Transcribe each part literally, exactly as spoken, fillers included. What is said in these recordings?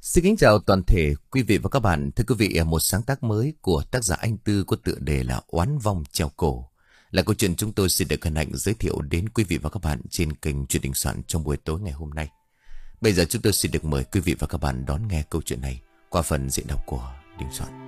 Xin kính chào toàn thể quý vị và các bạn. Thưa quý vị, một sáng tác mới của tác giả Anh Tư có tựa đề là Oán Vong Treo Cổ là câu chuyện chúng tôi xin được hân hạnh giới thiệu đến quý vị và các bạn trên kênh Chuyện Đình Soạn trong buổi tối ngày hôm nay. Bây giờ chúng tôi xin được mời quý vị và các bạn đón nghe câu chuyện này qua phần diễn đọc của Đình Soạn.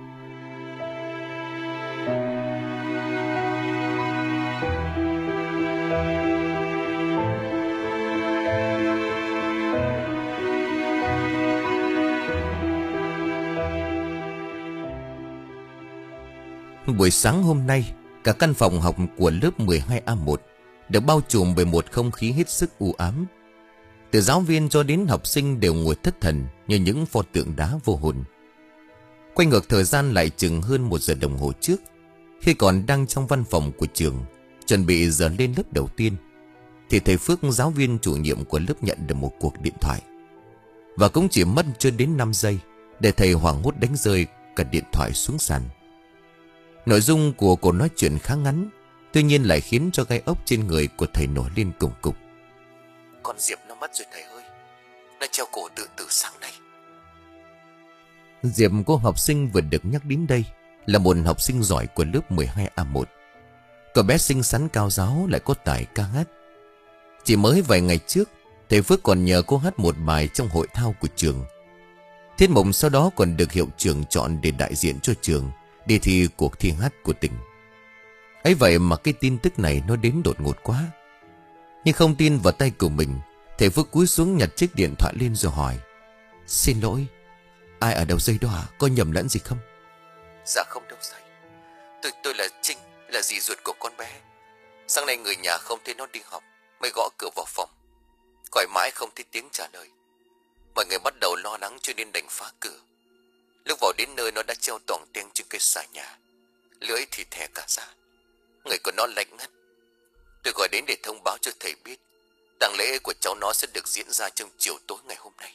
Buổi sáng hôm nay, cả căn phòng học của lớp mười hai A một được bao trùm bởi một không khí hết sức u ám. Từ giáo viên cho đến học sinh đều ngồi thất thần như những pho tượng đá vô hồn. Quay ngược thời gian lại chừng hơn một giờ đồng hồ trước, khi còn đang trong văn phòng của trường, chuẩn bị giờ lên lớp đầu tiên, thì thầy Phước, giáo viên chủ nhiệm của lớp, nhận được một cuộc điện thoại. Và cũng chỉ mất chưa đến năm giây để thầy hoảng hốt đánh rơi cả điện thoại xuống sàn. Nội dung của cuộc nói chuyện khá ngắn, tuy nhiên lại khiến cho gai ốc trên người của thầy nổi lên cục cục. Con Diệp nó mất rồi thầy ơi. Nó treo cổ tự tử sáng nay. Diệp, cô học sinh vừa được nhắc đến đây, là một học sinh giỏi của lớp mười hai A một. Cậu bé xinh xắn cao ráo, lại có tài ca hát. Chỉ mới vài ngày trước, thầy Phước còn nhờ cô hát một bài trong hội thao của trường. Tiết mục sau đó còn được hiệu trưởng chọn để đại diện cho trường đi thi cuộc thi hát của tỉnh. Ấy vậy mà cái tin tức này nó đến đột ngột quá. Nhưng không tin vào tay của mình, thầy Phước cúi xuống nhặt chiếc điện thoại lên rồi hỏi: Xin lỗi, ai ở đầu dây đó à? Có nhầm lẫn gì không? Dạ không đâu thầy. Tôi, tôi là Trinh, là dì ruột của con bé. Sáng nay người nhà không thấy nó đi học, mới gõ cửa vào phòng. Gọi mãi không thấy tiếng trả lời. Mọi người bắt đầu lo lắng cho nên đành phá cửa. Lúc vào đến nơi nó đã treo toòng tiếng trên cây xà nhà, lưỡi thì thè cả ra, người của nó lạnh ngắt. Tôi gọi đến để thông báo cho thầy biết tang lễ của cháu nó sẽ được diễn ra trong chiều tối ngày hôm nay.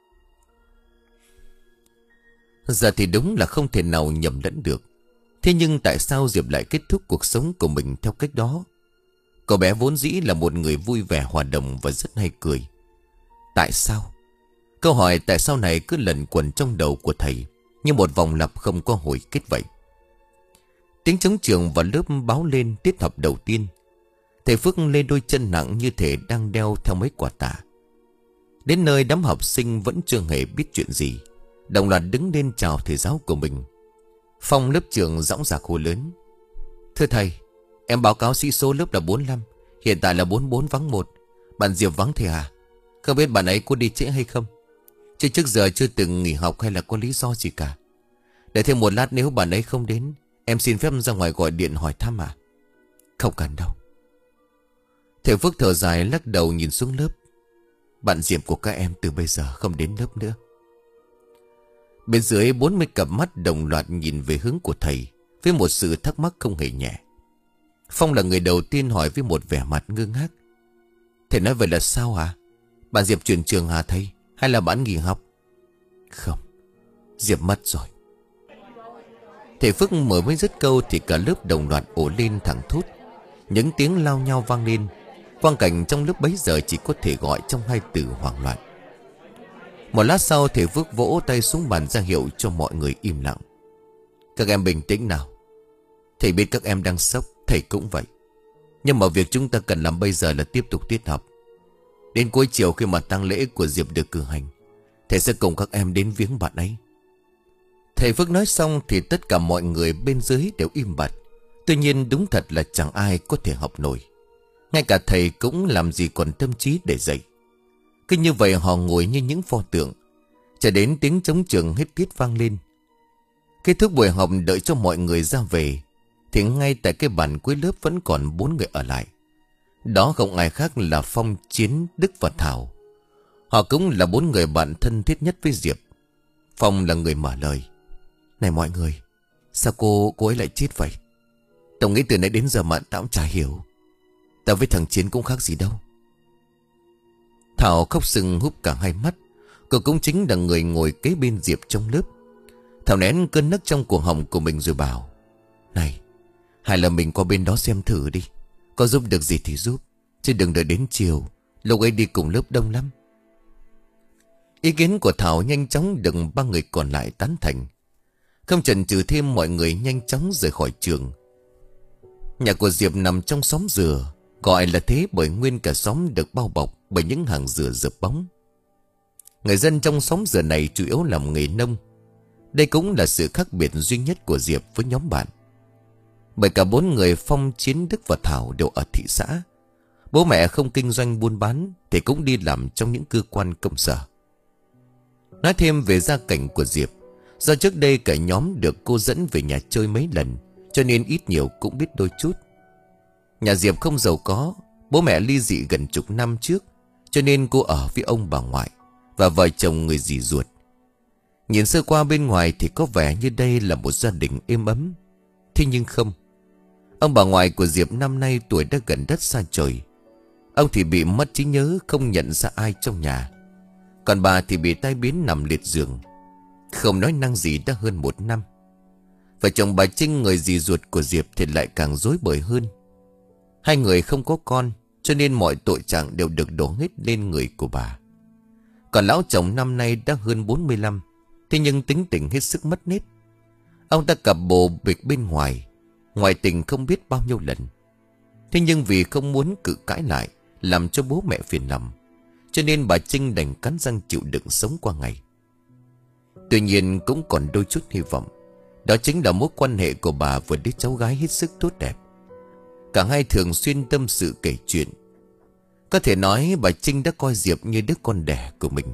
Giờ thì đúng là không thể nào nhầm lẫn được. Thế nhưng tại sao Diệp lại kết thúc cuộc sống của mình theo cách đó? Cậu bé vốn dĩ là một người vui vẻ, hòa đồng và rất hay cười. Tại sao? Câu hỏi tại sao này cứ lẩn quẩn trong đầu của thầy như một vòng lặp không có hồi kết vậy. Tiếng trống trường vào lớp báo lên tiết học đầu tiên. Thầy Phước lên đôi chân nặng như thể đang đeo theo mấy quả tả. Đến nơi đám học sinh vẫn chưa hề biết chuyện gì, đồng loạt đứng lên chào thầy giáo của mình. Phong lớp trưởng dõng dạc hô lớn: Thưa thầy, em báo cáo sĩ số lớp là bốn mươi lăm, hiện tại là bốn mươi bốn vắng một. Bạn Diệp vắng thầy à? Không biết bạn ấy có đi trễ hay không? Chứ trước giờ chưa từng nghỉ học hay là có lý do gì cả. Để thêm một lát, nếu bạn ấy không đến, em xin phép ra ngoài gọi điện hỏi thăm à? Không cần đâu. Thầy Phước thở dài lắc đầu nhìn xuống lớp. Bạn Diệp của các em từ bây giờ không đến lớp nữa. Bên dưới bốn mươi cặp mắt đồng loạt nhìn về hướng của thầy với một sự thắc mắc không hề nhẹ. Phong là người đầu tiên hỏi với một vẻ mặt ngơ ngác: Thầy nói vậy là sao hả? Bạn Diệp chuyển trường hả thầy? Hay là bạn nghỉ học? Không, Diệp mất rồi. Thầy Phước mở mới dứt câu thì cả lớp đồng loạt ồ lên thẳng thốt. Những tiếng lao nhau vang lên. Quang cảnh trong lớp bấy giờ chỉ có thể gọi trong hai từ hoảng loạn. Một lát sau, thầy Phước vỗ tay xuống bàn ra hiệu cho mọi người im lặng. Các em bình tĩnh nào. Thầy biết các em đang sốc, thầy cũng vậy. Nhưng mà việc chúng ta cần làm bây giờ là tiếp tục tiết học. Đến cuối chiều khi mà tang lễ của Diệp được cử hành, thầy sẽ cùng các em đến viếng bạn ấy. Thầy Phước nói xong thì tất cả mọi người bên dưới đều im bặt. Tuy nhiên đúng thật là chẳng ai có thể học nổi. Ngay cả thầy cũng làm gì còn tâm trí để dạy. Cứ như vậy họ ngồi như những pho tượng, cho đến tiếng trống trường hết tiết vang lên. Kết thúc buổi học đợi cho mọi người ra về, thì ngay tại cái bàn cuối lớp vẫn còn bốn người ở lại. Đó không ai khác là Phong, Chiến, Đức và Thảo. Họ cũng là bốn người bạn thân thiết nhất với Diệp. Phong là người mở lời: Này mọi người, sao cô cô ấy lại chết vậy? Tao nghĩ từ nãy đến giờ mà tao cũng chả hiểu. Tao với thằng Chiến cũng khác gì đâu. Thảo khóc sưng húp cả hai mắt. Cô cũng chính là người ngồi kế bên Diệp trong lớp. Thảo nén cơn nấc trong cổ họng của mình rồi bảo: Này, hay là mình qua bên đó xem thử đi, có giúp được gì thì giúp, chứ đừng đợi đến chiều, lúc ấy đi cùng lớp đông lắm. Ý kiến của Thảo nhanh chóng được ba người còn lại tán thành. Không chần chừ thêm, mọi người nhanh chóng rời khỏi trường. Nhà của Diệp nằm trong xóm dừa, gọi là thế bởi nguyên cả xóm được bao bọc bởi những hàng dừa rợp bóng. Người dân trong xóm dừa này chủ yếu làm nghề nông. Đây cũng là sự khác biệt duy nhất của Diệp với nhóm bạn. Bởi cả bốn người Phong, Chiến, Đức và Thảo đều ở thị xã. Bố mẹ không kinh doanh buôn bán thì cũng đi làm trong những cơ quan công sở. Nói thêm về gia cảnh của Diệp, do trước đây cả nhóm được cô dẫn về nhà chơi mấy lần, cho nên ít nhiều cũng biết đôi chút. Nhà Diệp không giàu có, bố mẹ ly dị gần chục năm trước, cho nên cô ở với ông bà ngoại và vợ chồng người dì ruột. Nhìn sơ qua bên ngoài thì có vẻ như đây là một gia đình êm ấm. Thế nhưng không. Ông bà ngoại của Diệp năm nay tuổi đã gần đất xa trời. Ông thì bị mất trí nhớ, không nhận ra ai trong nhà. Còn bà thì bị tai biến nằm liệt giường, không nói năng gì đã hơn một năm. Vợ chồng bà Trinh, người dì ruột của Diệp, thì lại càng rối bời hơn. Hai người không có con, cho nên mọi tội trạng đều được đổ hết lên người của bà. Còn lão chồng năm nay đã hơn bốn mươi lăm, thế nhưng tính tình hết sức mất nết. Ông ta cặp bồ bịch bên ngoài, ngoại tình không biết bao nhiêu lần. Thế nhưng vì không muốn cự cãi lại, làm cho bố mẹ phiền lòng, cho nên bà Trinh đành cắn răng chịu đựng sống qua ngày. Tuy nhiên cũng còn đôi chút hy vọng. Đó chính là mối quan hệ của bà với đứa cháu gái hết sức tốt đẹp. Cả hai thường xuyên tâm sự kể chuyện. Có thể nói bà Trinh đã coi Diệp như đứa con đẻ của mình.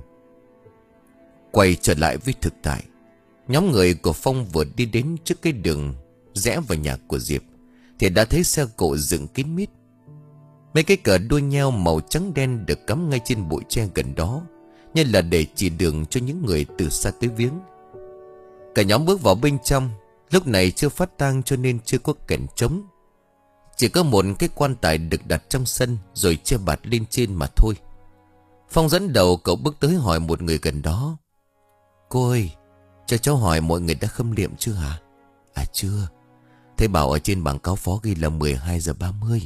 Quay trở lại với thực tại, nhóm người của Phong vừa đi đến trước cái đường rẽ vào nhà của Diệp thì đã thấy xe cộ dựng kín mít. Mấy cái cờ đuôi nheo màu trắng đen được cắm ngay trên bụi tre gần đó, như là để chỉ đường cho những người từ xa tới viếng. Cả nhóm bước vào bên trong. Lúc này chưa phát tang cho nên chưa có kèn trống. Chỉ có một cái quan tài được đặt trong sân, rồi che bạt lên trên mà thôi. Phong dẫn đầu, cậu bước tới hỏi một người gần đó: "Cô ơi, cho cháu hỏi mọi người đã khâm liệm chưa hả?" "À chưa. Thấy bảo ở trên bảng cáo phó ghi là mười hai giờ ba mươi.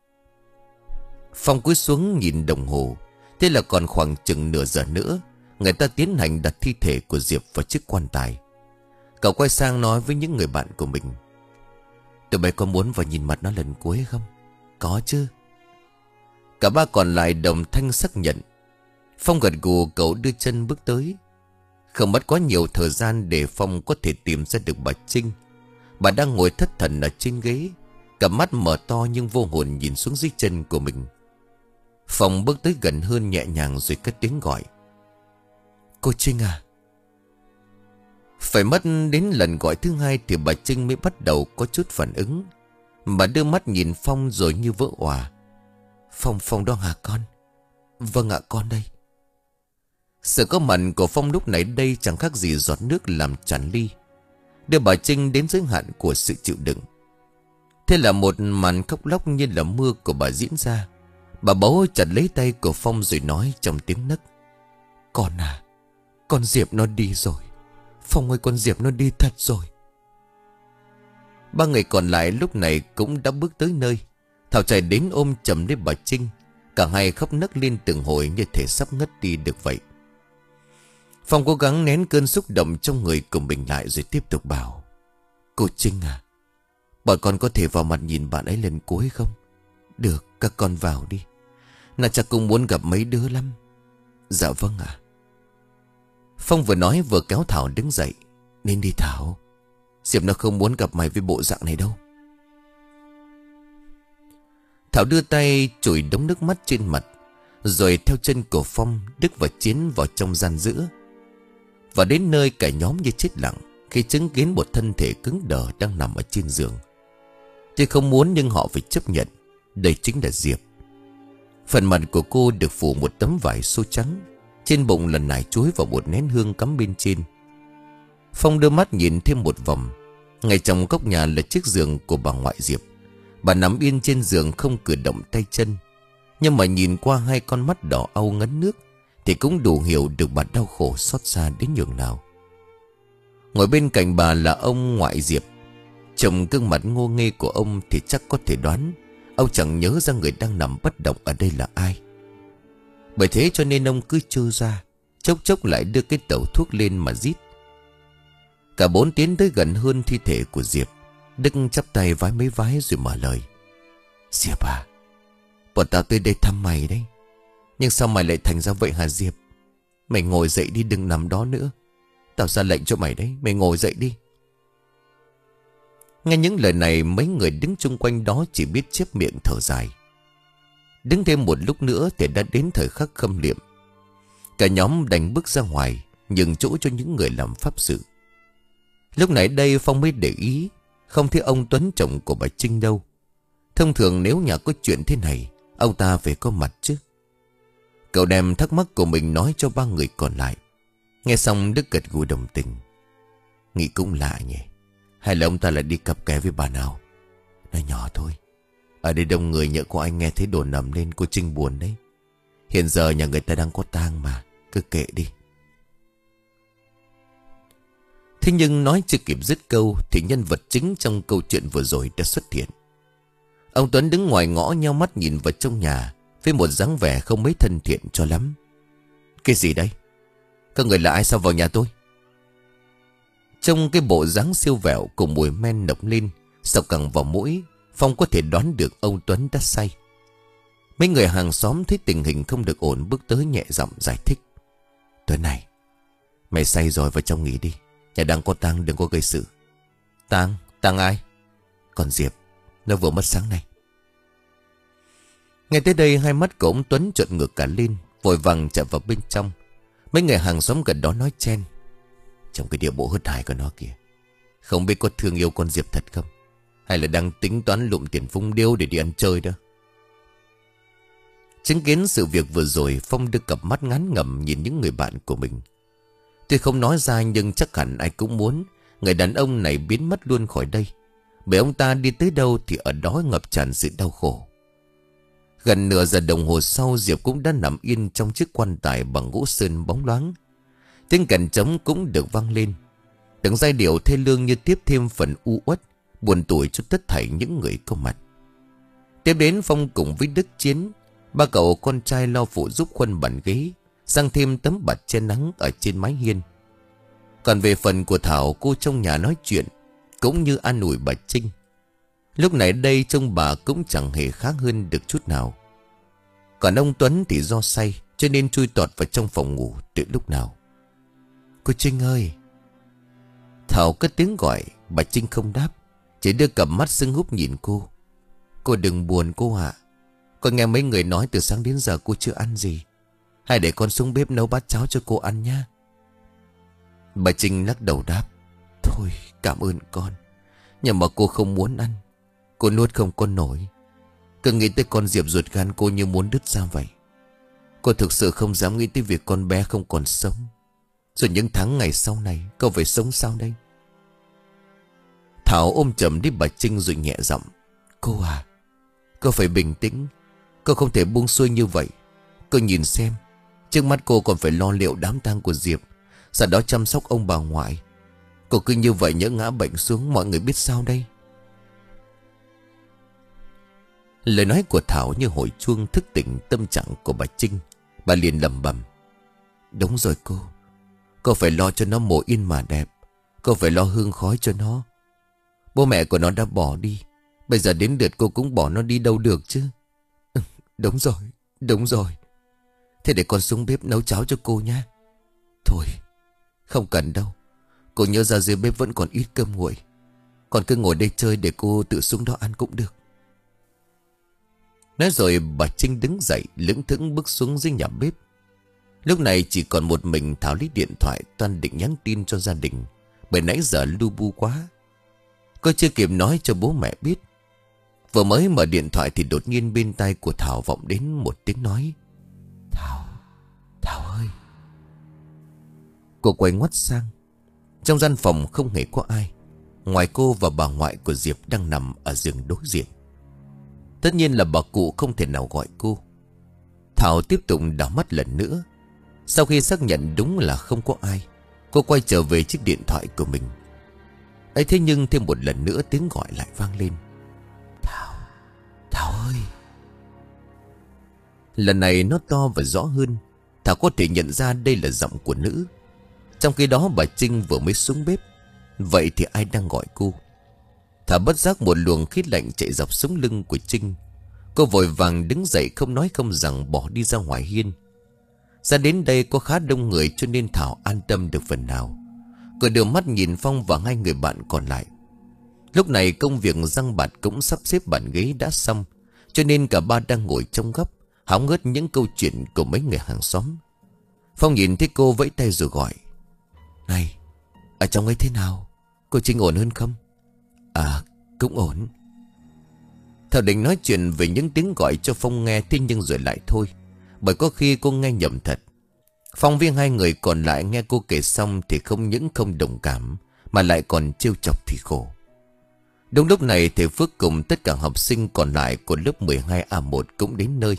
Phong cúi xuống nhìn đồng hồ. Thế là còn khoảng chừng nửa giờ nữa người ta tiến hành đặt thi thể của Diệp vào chiếc quan tài. Cậu quay sang nói với những người bạn của mình: "Tụi bay có muốn vào nhìn mặt nó lần cuối không?" "Có chứ." Cả ba còn lại đồng thanh xác nhận. Phong gật gù, cậu đưa chân bước tới. Không mất quá nhiều thời gian để Phong có thể tìm ra được bà Trinh. Bà đang ngồi thất thần ở trên ghế, cặp mắt mở to nhưng vô hồn nhìn xuống dưới chân của mình. Phong bước tới gần hơn, nhẹ nhàng rồi cất tiếng gọi: "Cô Trinh à?" Phải mất đến lần gọi thứ hai thì bà Trinh mới bắt đầu có chút phản ứng. Bà đưa mắt nhìn Phong rồi như vỡ òa: "Phong, Phong đó hả con?" "Vâng ạ, con đây." Sự có mặt của Phong lúc này đây chẳng khác gì giọt nước làm tràn ly, đưa bà Trinh đến giới hạn của sự chịu đựng. Thế là một màn khóc lóc như là mưa của bà diễn ra. Bà bấu chặt lấy tay của Phong rồi nói trong tiếng nấc: "Con à, con Diệp nó đi rồi. Phong ơi, con Diệp nó đi thật rồi." Ba người còn lại lúc này cũng đã bước tới nơi. Thảo chạy đến ôm chầm lấy bà Trinh. Cả hai khóc nấc lên từng hồi như thể sắp ngất đi được vậy. Phong cố gắng nén cơn xúc động trong người của mình lại rồi tiếp tục bảo: "Cô Trinh à, bọn con có thể vào mặt nhìn bạn ấy lần cuối không?" "Được, các con vào đi. Nàng chắc cũng muốn gặp mấy đứa lắm." "Dạ vâng ạ." Phong vừa nói vừa kéo Thảo đứng dậy: "Nên đi Thảo. Diệp nó không muốn gặp mày với bộ dạng này đâu." Thảo đưa tay chùi đống nước mắt trên mặt, rồi theo chân của Phong, Đức và Chiến vào trong gian giữa. Và đến nơi cả nhóm như chết lặng khi chứng kiến một thân thể cứng đờ đang nằm ở trên giường. Tuy không muốn nhưng họ phải chấp nhận đây chính là Diệp. Phần mặt của cô được phủ một tấm vải xô trắng, trên bụng là nải chuối và một nén hương cắm bên trên. Phong đưa mắt nhìn thêm một vòng. Ngay trong góc nhà là chiếc giường của bà ngoại Diệp. Bà nằm yên trên giường không cử động tay chân, nhưng mà nhìn qua hai con mắt đỏ au ngấn nước thì cũng đủ hiểu được bà đau khổ xót xa đến nhường nào. Ngồi bên cạnh bà là ông ngoại Diệp. Trông gương mặt ngô nghê của ông thì chắc có thể đoán ông chẳng nhớ ra người đang nằm bất động ở đây là ai. Bởi thế cho nên ông cứ trơ ra, Chốc chốc lại đưa cái tẩu thuốc lên mà rít. Cả bốn tiến tới gần hơn thi thể của Diệp. Đức chắp tay vái mấy vái rồi mở lời. Diệp à, bọn tao tới đây thăm mày đấy. Nhưng sao mày lại thành ra vậy hả Diệp? Mày ngồi dậy đi, đừng nằm đó nữa. Tao ra lệnh cho mày đấy, mày ngồi dậy đi. Nghe những lời này, mấy người đứng chung quanh đó chỉ biết chép miệng thở dài. Đứng thêm một lúc nữa thì đã đến thời khắc khâm liệm. Cả nhóm đành bước ra ngoài, nhường chỗ cho những người làm pháp sự. Lúc nãy đây Phong mới để ý, không thấy ông Tuấn chồng của bà Trinh đâu. Thông thường nếu nhà có chuyện thế này, ông ta phải có mặt chứ. Cậu đem thắc mắc của mình nói cho ba người còn lại. Nghe xong Đức gật gù đồng tình. Nghĩ cũng lạ nhỉ. Hay là ông ta lại đi cặp kè với bà nào? Nói nhỏ thôi. Ở đây đông người, nhỡ có anh nghe thấy đồn nằm lên, cô Trinh buồn đấy. Hiện giờ nhà người ta đang có tang mà, cứ kệ đi. Thế nhưng nói chưa kịp dứt câu thì nhân vật chính trong câu chuyện vừa rồi đã xuất hiện. Ông Tuấn đứng ngoài ngõ nheo mắt nhìn vào trong nhà với một dáng vẻ không mấy thân thiện cho lắm. Cái gì đây? Các người là ai sao vào nhà tôi? Trong cái bộ dáng siêu vẹo cùng mùi men nồng lên sộc cẳng vào mũi, Phong có thể đoán được ông Tuấn đã say. Mấy người hàng xóm thấy tình hình không được ổn, bước tới nhẹ giọng giải thích. Tuấn này, mày say rồi, vào trong nghỉ đi. Nhà đang có tang, đừng có gây sự. Tang? Tang ai? Còn Diệp, nó vừa mất sáng nay. Nghe tới đây, hai mắt của ông Tuấn trợn ngược cả lên, vội vàng chạy vào bên trong. Mấy người hàng xóm gần đó nói chen. Trong cái địa bộ hớt hải của nó kìa, không biết có thương yêu con Diệp thật không, hay là đang tính toán lụm tiền phung điêu để đi ăn chơi đó. Chứng kiến sự việc vừa rồi, Phong đưa cặp mắt ngán ngẩm nhìn những người bạn của mình. Tuy không nói ra nhưng chắc hẳn ai cũng muốn người đàn ông này biến mất luôn khỏi đây. Bởi ông ta đi tới đâu thì ở đó ngập tràn sự đau khổ. Gần nửa giờ đồng hồ sau, Diệp cũng đã nằm yên trong chiếc quan tài bằng gỗ sơn bóng loáng. Tiếng kèn trống cũng được vang lên. Từng giai điệu thê lương như tiếp thêm phần u uất, buồn tủi cho tất thảy những người có mặt. Tiếp đến, Phong cùng với Đức Chiến, ba cậu con trai lo phụ giúp khuân bàn ghế, sang thêm tấm bạt che nắng ở trên mái hiên. Còn về phần của Thảo, cô trong nhà nói chuyện cũng như an ủi bà Trinh. Lúc này đây trông bà cũng chẳng hề khác hơn được chút nào. Còn ông Tuấn thì do say cho nên chui tọt vào trong phòng ngủ từ lúc nào. Cô Trinh ơi! Thảo cất tiếng gọi, bà Trinh không đáp, chỉ đưa cặp mắt sưng húp nhìn cô. Cô đừng buồn cô ạ. Con nghe mấy người nói từ sáng đến giờ cô chưa ăn gì. Hay để con xuống bếp nấu bát cháo cho cô ăn nha. Bà Trinh lắc đầu đáp. Thôi cảm ơn con, nhưng mà cô không muốn ăn. Cô nuốt không có nổi. Cứ nghĩ tới con Diệp, ruột gan cô như muốn đứt ra vậy. Cô thực sự không dám nghĩ tới việc con bé không còn sống. Rồi những tháng ngày sau này cô phải sống sao đây? Thảo ôm chầm đi bà Trinh rồi nhẹ giọng. Cô à, cô phải bình tĩnh. Cô không thể buông xuôi như vậy. Cô nhìn xem, trước mắt cô còn phải lo liệu đám tang của Diệp, sau đó chăm sóc ông bà ngoại. Cô cứ như vậy nhỡ ngã bệnh xuống, mọi người biết sao đây? Lời nói của Thảo như hồi chuông thức tỉnh tâm trạng của bà Trinh. Bà liền lẩm bẩm. Đúng rồi cô. Cô phải lo cho nó mồ yên mà đẹp. Cô phải lo hương khói cho nó. Bố mẹ của nó đã bỏ đi, bây giờ đến lượt cô cũng bỏ nó đi đâu được chứ. Ừ, đúng rồi, đúng rồi. Thế để con xuống bếp nấu cháo cho cô nhé. Thôi, không cần đâu. Cô nhớ ra dưới bếp vẫn còn ít cơm nguội. Còn cứ ngồi đây chơi để cô tự xuống đó ăn cũng được. Nói rồi bà Trinh đứng dậy lững thững bước xuống dưới nhà bếp. Lúc này chỉ còn một mình Thảo lấy điện thoại toan định nhắn tin cho gia đình, bởi nãy giờ lu bu quá. Cô chưa kịp nói cho bố mẹ biết. Vừa mới mở điện thoại thì đột nhiên bên tai của Thảo vọng đến một tiếng nói. Thảo, Thảo ơi. Cô quay ngoắt sang. Trong gian phòng không hề có ai, ngoài cô và bà ngoại của Diệp đang nằm ở giường đối diện. Tất nhiên là bà cụ không thể nào gọi cô. Thảo tiếp tục đảo mắt lần nữa. Sau khi xác nhận đúng là không có ai, cô quay trở về chiếc điện thoại của mình. ấy thế nhưng thêm một lần nữa tiếng gọi lại vang lên. Thảo, Thảo ơi. Lần này nó to và rõ hơn. Thảo có thể nhận ra đây là giọng của nữ. Trong khi đó bà Trinh vừa mới xuống bếp. Vậy thì ai đang gọi cô? Thảo bất giác một luồng khí lạnh chạy dọc sống lưng của Trinh. Cô vội vàng đứng dậy không nói không rằng bỏ đi ra ngoài hiên. Ra đến đây có khá đông người cho nên Thảo an tâm được phần nào. Cô đưa mắt nhìn Phong và hai người bạn còn lại. Lúc này công việc răng bạt cũng sắp xếp bàn ghế đã xong, cho nên cả ba đang ngồi trong góc hóng hớt những câu chuyện của mấy người hàng xóm. Phong nhìn thấy cô vẫy tay rồi gọi: "Này, ở trong ấy thế nào? Cô Trinh ổn hơn không?" "À, cũng ổn." Thảo định nói chuyện về những tiếng gọi cho Phong nghe, thế nhưng rồi lại thôi, bởi có khi cô nghe nhầm thật. Phong với hai người còn lại nghe cô kể xong thì không những không đồng cảm, mà lại còn trêu chọc thì khổ. Đúng lúc này thầy Phước cùng tất cả học sinh còn lại của lớp mười hai A một cũng đến nơi.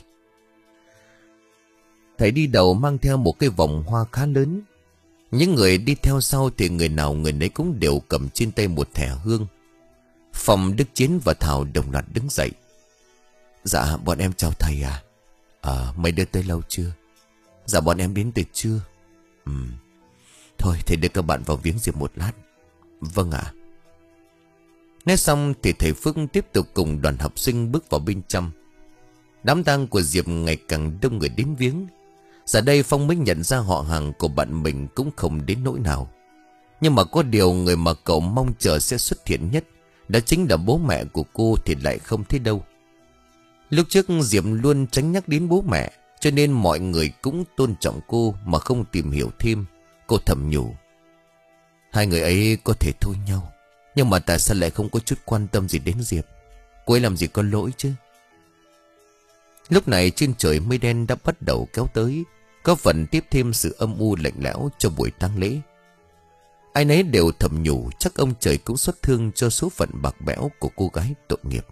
Thầy đi đầu mang theo một cái vòng hoa khá lớn. Những người đi theo sau thì người nào người nấy cũng đều cầm trên tay một thẻ hương. Phong, Đức Chiến và Thảo đồng loạt đứng dậy. "Dạ bọn em chào thầy à. À mấy đứa tới lâu chưa?" "Dạ bọn em đến từ trưa." Ừ. "Thôi thầy đưa các bạn vào viếng Diệp một lát." "Vâng ạ." Nói xong thì thầy Phước tiếp tục cùng đoàn học sinh bước vào bên trong. Đám tang của Diệp ngày càng đông người đến viếng. Giờ đây Phong mới nhận ra họ hàng của bạn mình cũng không đến nỗi nào. Nhưng mà có điều người mà cậu mong chờ sẽ xuất hiện nhất, đó chính là bố mẹ của cô, thì lại không thấy đâu. Lúc trước Diệp luôn tránh nhắc đến bố mẹ, cho nên mọi người cũng tôn trọng cô mà không tìm hiểu thêm. Cô thầm nhủ: hai người ấy có thể thôi nhau, nhưng mà tại sao lại không có chút quan tâm gì đến Diệp? Cô ấy làm gì có lỗi chứ? Lúc này trên trời mây đen đã bắt đầu kéo tới, có phần tiếp thêm sự âm u lạnh lẽo cho buổi tang lễ. Ai nấy đều thầm nhủ chắc ông trời cũng xót thương cho số phận bạc bẽo của cô gái tội nghiệp.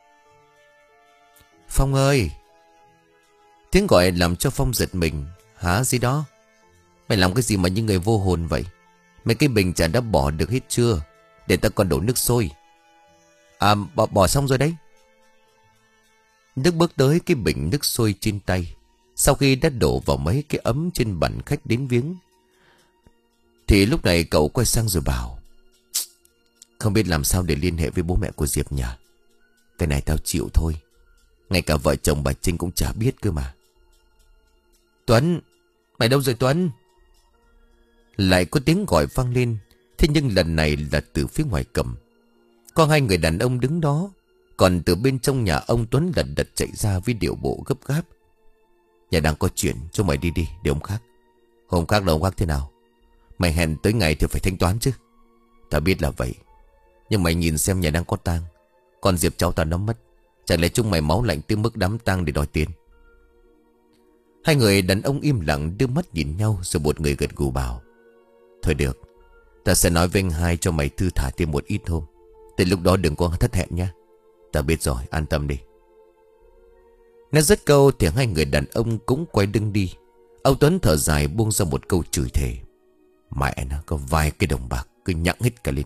"Phong ơi!" Tiếng gọi làm cho Phong giật mình. "Hả gì đó? Mày làm cái gì mà như người vô hồn vậy? Mấy cái bình trà đã bỏ được hết chưa? Để ta còn đổ nước sôi." "À bỏ, bỏ xong rồi đấy." Đức bước tới cái bình nước sôi trên tay. Sau khi đã đổ vào mấy cái ấm trên bàn khách đến viếng, thì lúc này cậu quay sang rồi bảo: "Không biết làm sao để liên hệ với bố mẹ của Diệp nhỉ? Cái này tao chịu thôi. Ngay cả vợ chồng bà Trinh cũng chả biết cơ mà." "Tuấn! Mày đâu rồi Tuấn?" Lại có tiếng gọi vang lên. Thế nhưng lần này là từ phía ngoài cầm. Có hai người đàn ông đứng đó. Còn từ bên trong nhà ông Tuấn lật đật chạy ra với điệu bộ gấp gáp: "Nhà đang có chuyện, cho mày đi đi để ông khác." "Hôm khác là ông khác thế nào? Mày hẹn tới ngày thì phải thanh toán chứ." "Ta biết là vậy, nhưng mày nhìn xem nhà đang có tang, còn Diệp cháu ta nó mất. Chẳng lẽ chúng mày máu lạnh tới mức đám tang để đòi tiền?" Hai người đàn ông im lặng đưa mắt nhìn nhau, rồi một người gật gù bảo: "Thôi được, ta sẽ nói với anh hai cho mày thư thả thêm một ít hôm. Từ lúc đó đừng có thất hẹn nha." "Ta biết rồi, an tâm đi." Nói dứt câu thì hai người đàn ông cũng quay lưng đi. Ông Tuấn thở dài buông ra một câu chửi thề: "Mẹ nó, có vài cái đồng bạc cứ nhặng hết cả lên."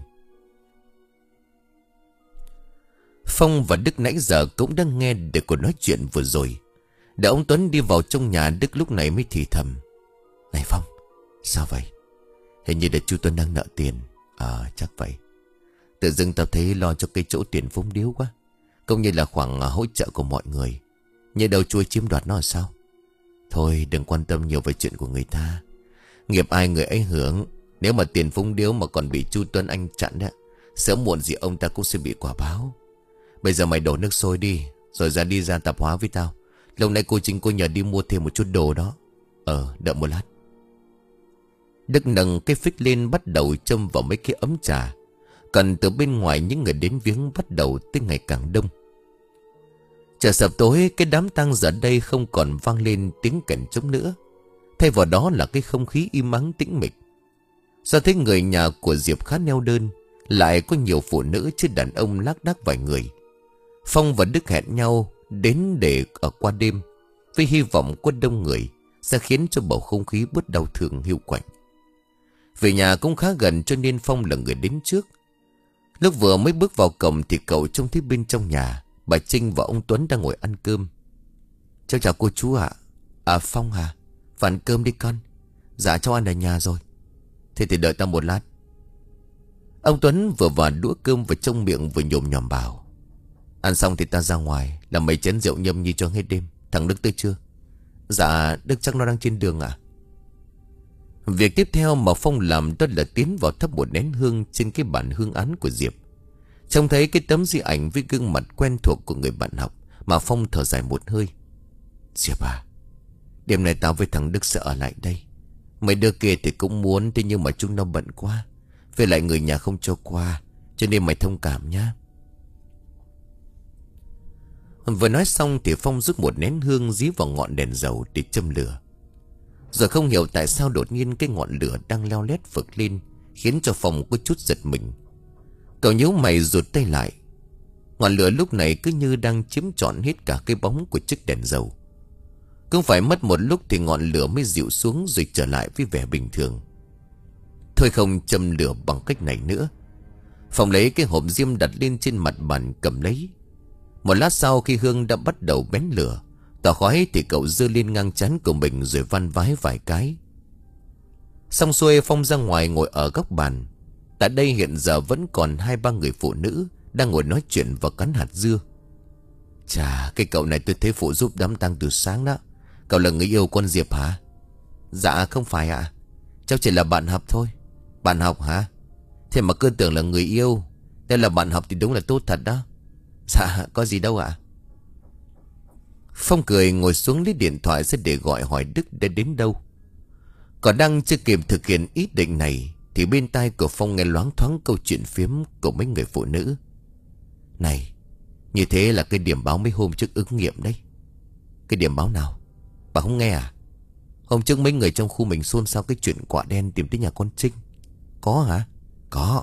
Phong và Đức nãy giờ cũng đang nghe được cuộc nói chuyện vừa rồi. Để ông Tuấn đi vào trong nhà, Đức lúc này mới thì thầm: "Này Phong, sao vậy? Hình như là chú Tuấn đang nợ tiền." "À chắc vậy. Tự dưng tao thấy lo cho cái chỗ tiền phúng điếu quá, cũng như là khoản hỗ trợ của mọi người. Như đầu chui chiếm đoạt nó là sao? Thôi đừng quan tâm nhiều về chuyện của người ta. Nghiệp ai người ấy hưởng. Nếu mà tiền phúng điếu mà còn bị chú Tuấn anh chặn đó, sớm muộn gì ông ta cũng sẽ bị quả báo. Bây giờ mày đổ nước sôi đi, rồi ra đi ra tạp hóa với tao. Lúc nãy cô Trinh cô nhờ đi mua thêm một chút đồ đó. Ờ đợi một lát." Đức nâng cái phích lên bắt đầu châm vào mấy cái ấm trà. Còn từ bên ngoài những người đến viếng bắt đầu tới ngày càng đông. Trời sập tối, cái đám tang giờ đây không còn vang lên tiếng kèn trống nữa. Thay vào đó là cái không khí im ắng tĩnh mịch. Do thấy người nhà của Diệp khá neo đơn, lại có nhiều phụ nữ chứ đàn ông lác đác vài người. Phong và Đức hẹn nhau đến để ở qua đêm, với hy vọng có đông người sẽ khiến cho bầu không khí bớt đau thương hiu quạnh. Về nhà cũng khá gần cho nên Phong là người đến trước. Lúc vừa mới bước vào cổng thì cậu trông thấy bên trong nhà bà Trinh và ông Tuấn đang ngồi ăn cơm. "Cháu chào cô chú ạ." "À Phong à? Vào ăn cơm đi con. Dạ cháu ăn ở nhà rồi. Thế thì đợi tao một lát. Ông Tuấn vừa vào đũa cơm vào trong miệng vừa nhồm nhòm bảo: Ăn xong thì ta ra ngoài làm mấy chén rượu nhâm nhi cho hết đêm. Thằng Đức tới chưa? Dạ Đức chắc nó đang trên đường ạ. Việc tiếp theo mà Phong làm đó là tiến vào thắp một nén hương trên cái bản hương án của Diệp. Trông thấy cái tấm di ảnh với gương mặt quen thuộc của người bạn học mà Phong thở dài một hơi. Diệp à, đêm nay tao với thằng Đức sẽ ở lại đây. Mấy đứa kia thì cũng muốn, thế nhưng mà chúng nó bận quá, về lại người nhà không cho qua, cho nên mày thông cảm nhá. Vừa nói xong thì Phong rút một nén hương dí vào ngọn đèn dầu để châm lửa. Rồi không hiểu tại sao đột nhiên cái ngọn lửa đang leo lét phực lên, khiến cho Phong có chút giật mình. Cậu nhíu mày rụt tay lại. Ngọn lửa lúc này cứ như đang chiếm trọn hết cả cái bóng của chiếc đèn dầu. Cũng phải mất một lúc thì ngọn lửa mới dịu xuống rồi trở lại với vẻ bình thường. Thôi không châm lửa bằng cách này nữa. Phong lấy cái hộp diêm đặt lên trên mặt bàn cầm lấy. Một lát sau khi hương đã bắt đầu bén lửa, tỏa khói thì cậu giơ lên ngang trán của mình rồi van vái vài cái. Xong xuôi Phong ra ngoài ngồi ở góc bàn. Tại đây hiện giờ vẫn còn hai ba người phụ nữ đang ngồi nói chuyện và cắn hạt dưa. Chà, cái cậu này tôi thấy phụ giúp đám tang từ sáng đó. Cậu là người yêu con Diệp hả? Dạ không phải ạ. Cháu chỉ là bạn học thôi. Bạn học hả? Thế mà cứ tưởng là người yêu. Đây là bạn học thì đúng là tốt thật đó. Dạ có gì đâu ạ. Phong cười ngồi xuống lấy điện thoại ra để gọi hỏi Đức đã đến đâu. Còn đang chưa kịp thực hiện ý định này thì bên tai của Phong nghe loáng thoáng câu chuyện phiếm của mấy người phụ nữ. Này, như thế là cái điểm báo mấy hôm trước ứng nghiệm đấy. Cái điểm báo nào? Bà không nghe à? Hôm trước mấy người trong khu mình xôn xao cái chuyện quạ đen tìm tới nhà con Trinh. Có hả? Có.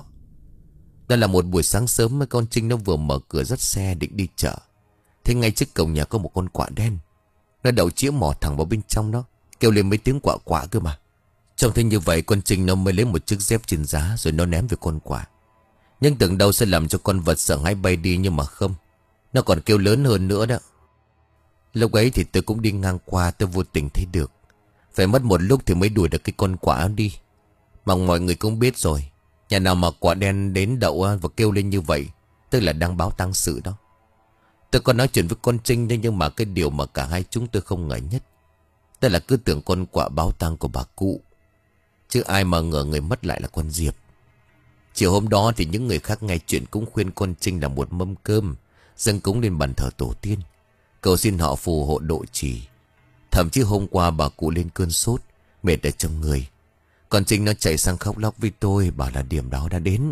Đó là một buổi sáng sớm mấy con Trinh nó vừa mở cửa dắt xe định đi chợ. Thế ngay trước cổng nhà có một con quạ đen. Nó đậu chĩa mò thẳng vào bên trong đó, kêu lên mấy tiếng quạ quạ cơ mà. Trông thấy như vậy con Trinh nó mới lấy một chiếc dép trên giá rồi nó ném về con quạ. Nhưng tưởng đâu sẽ làm cho con vật sợ hãi bay đi, nhưng mà không. Nó còn kêu lớn hơn nữa đó. Lúc ấy thì tôi cũng đi ngang qua, tôi vô tình thấy được. Phải mất một lúc thì mới đuổi được cái con quạ đi. Mà mọi người cũng biết rồi, nhà nào mà quạ đen đến đậu và kêu lên như vậy tức là đang báo tang sự đó. Tôi còn nói chuyện với con Trinh đấy, nhưng mà cái điều mà cả hai chúng tôi không ngờ nhất, tức là cứ tưởng con quạ báo tang của bà cụ, chứ ai mà ngờ người mất lại là con Diệp. Chiều hôm đó thì những người khác nghe chuyện cũng khuyên con Trinh là một mâm cơm dâng cúng lên bàn thờ tổ tiên, cầu xin họ phù hộ độ trì. Thậm chí hôm qua bà cụ lên cơn sốt, mệt ở trong người. Con Trinh nó chạy sang khóc lóc với tôi, bảo là điểm đó đã đến.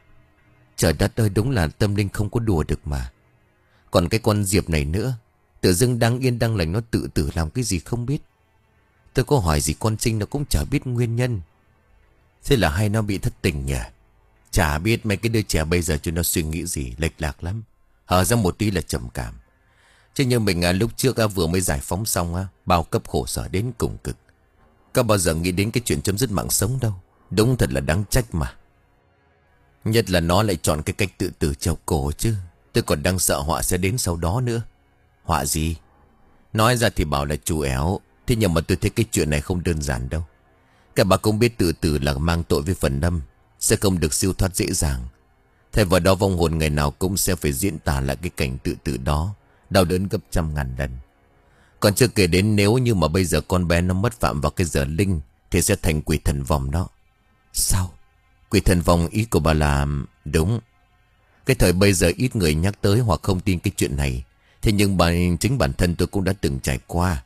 Trời đất ơi, đúng là tâm linh không có đùa được mà. Còn cái con Diệp này nữa, tự dưng đang yên đang lành nó tự tử làm cái gì không biết. Tôi có hỏi gì con Trinh nó cũng chả biết nguyên nhân. Thế là hay nó bị thất tình nhỉ? Chả biết mấy cái đứa trẻ bây giờ chúng nó suy nghĩ gì lệch lạc lắm. Hở ra một tí là trầm cảm. Chứ như mình à, lúc trước à, vừa mới giải phóng xong à, bao cấp khổ sở đến cùng cực. Có bao giờ nghĩ đến cái chuyện chấm dứt mạng sống đâu. Đúng thật là đáng trách mà. Nhất là nó lại chọn cái cách tự tử treo cổ chứ. Tôi còn đang sợ họa sẽ đến sau đó nữa. Họa gì? Nói ra thì bảo là chú éo. Thế nhưng mà tôi thấy cái chuyện này không đơn giản đâu. Cả bà cũng biết tự tử là mang tội với phần năm, sẽ không được siêu thoát dễ dàng. Thay vào đó vong hồn ngày nào cũng sẽ phải diễn tả lại cái cảnh tự tử đó, đau đớn gấp trăm ngàn lần. Còn chưa kể đến nếu như mà bây giờ con bé nó mất phạm vào cái giờ linh thì sẽ thành quỷ thần vong đó. Sao? Quỷ thần vong ý của bà là... Đúng. Cái thời bây giờ ít người nhắc tới hoặc không tin cái chuyện này. Thế nhưng bà, chính bản thân tôi cũng đã từng trải qua.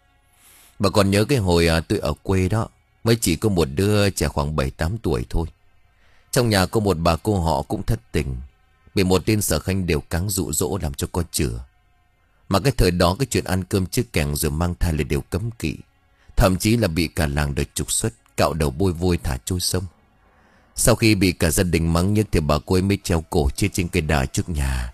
Bà còn nhớ cái hồi à, tôi ở quê đó, mới chỉ có một đứa trẻ khoảng bảy tám tuổi thôi. Trong nhà có một bà cô họ cũng thất tình, bị một tên sở khanh đều cáng dụ dỗ làm cho con chữa. Mà cái thời đó cái chuyện ăn cơm trước kèng rồi mang thai là đều cấm kỵ. Thậm chí là bị cả làng đời trục xuất, cạo đầu bôi vôi thả trôi sông. Sau khi bị cả gia đình mắng nhất thì bà cô ấy mới treo cổ chết trên cây đà trước nhà.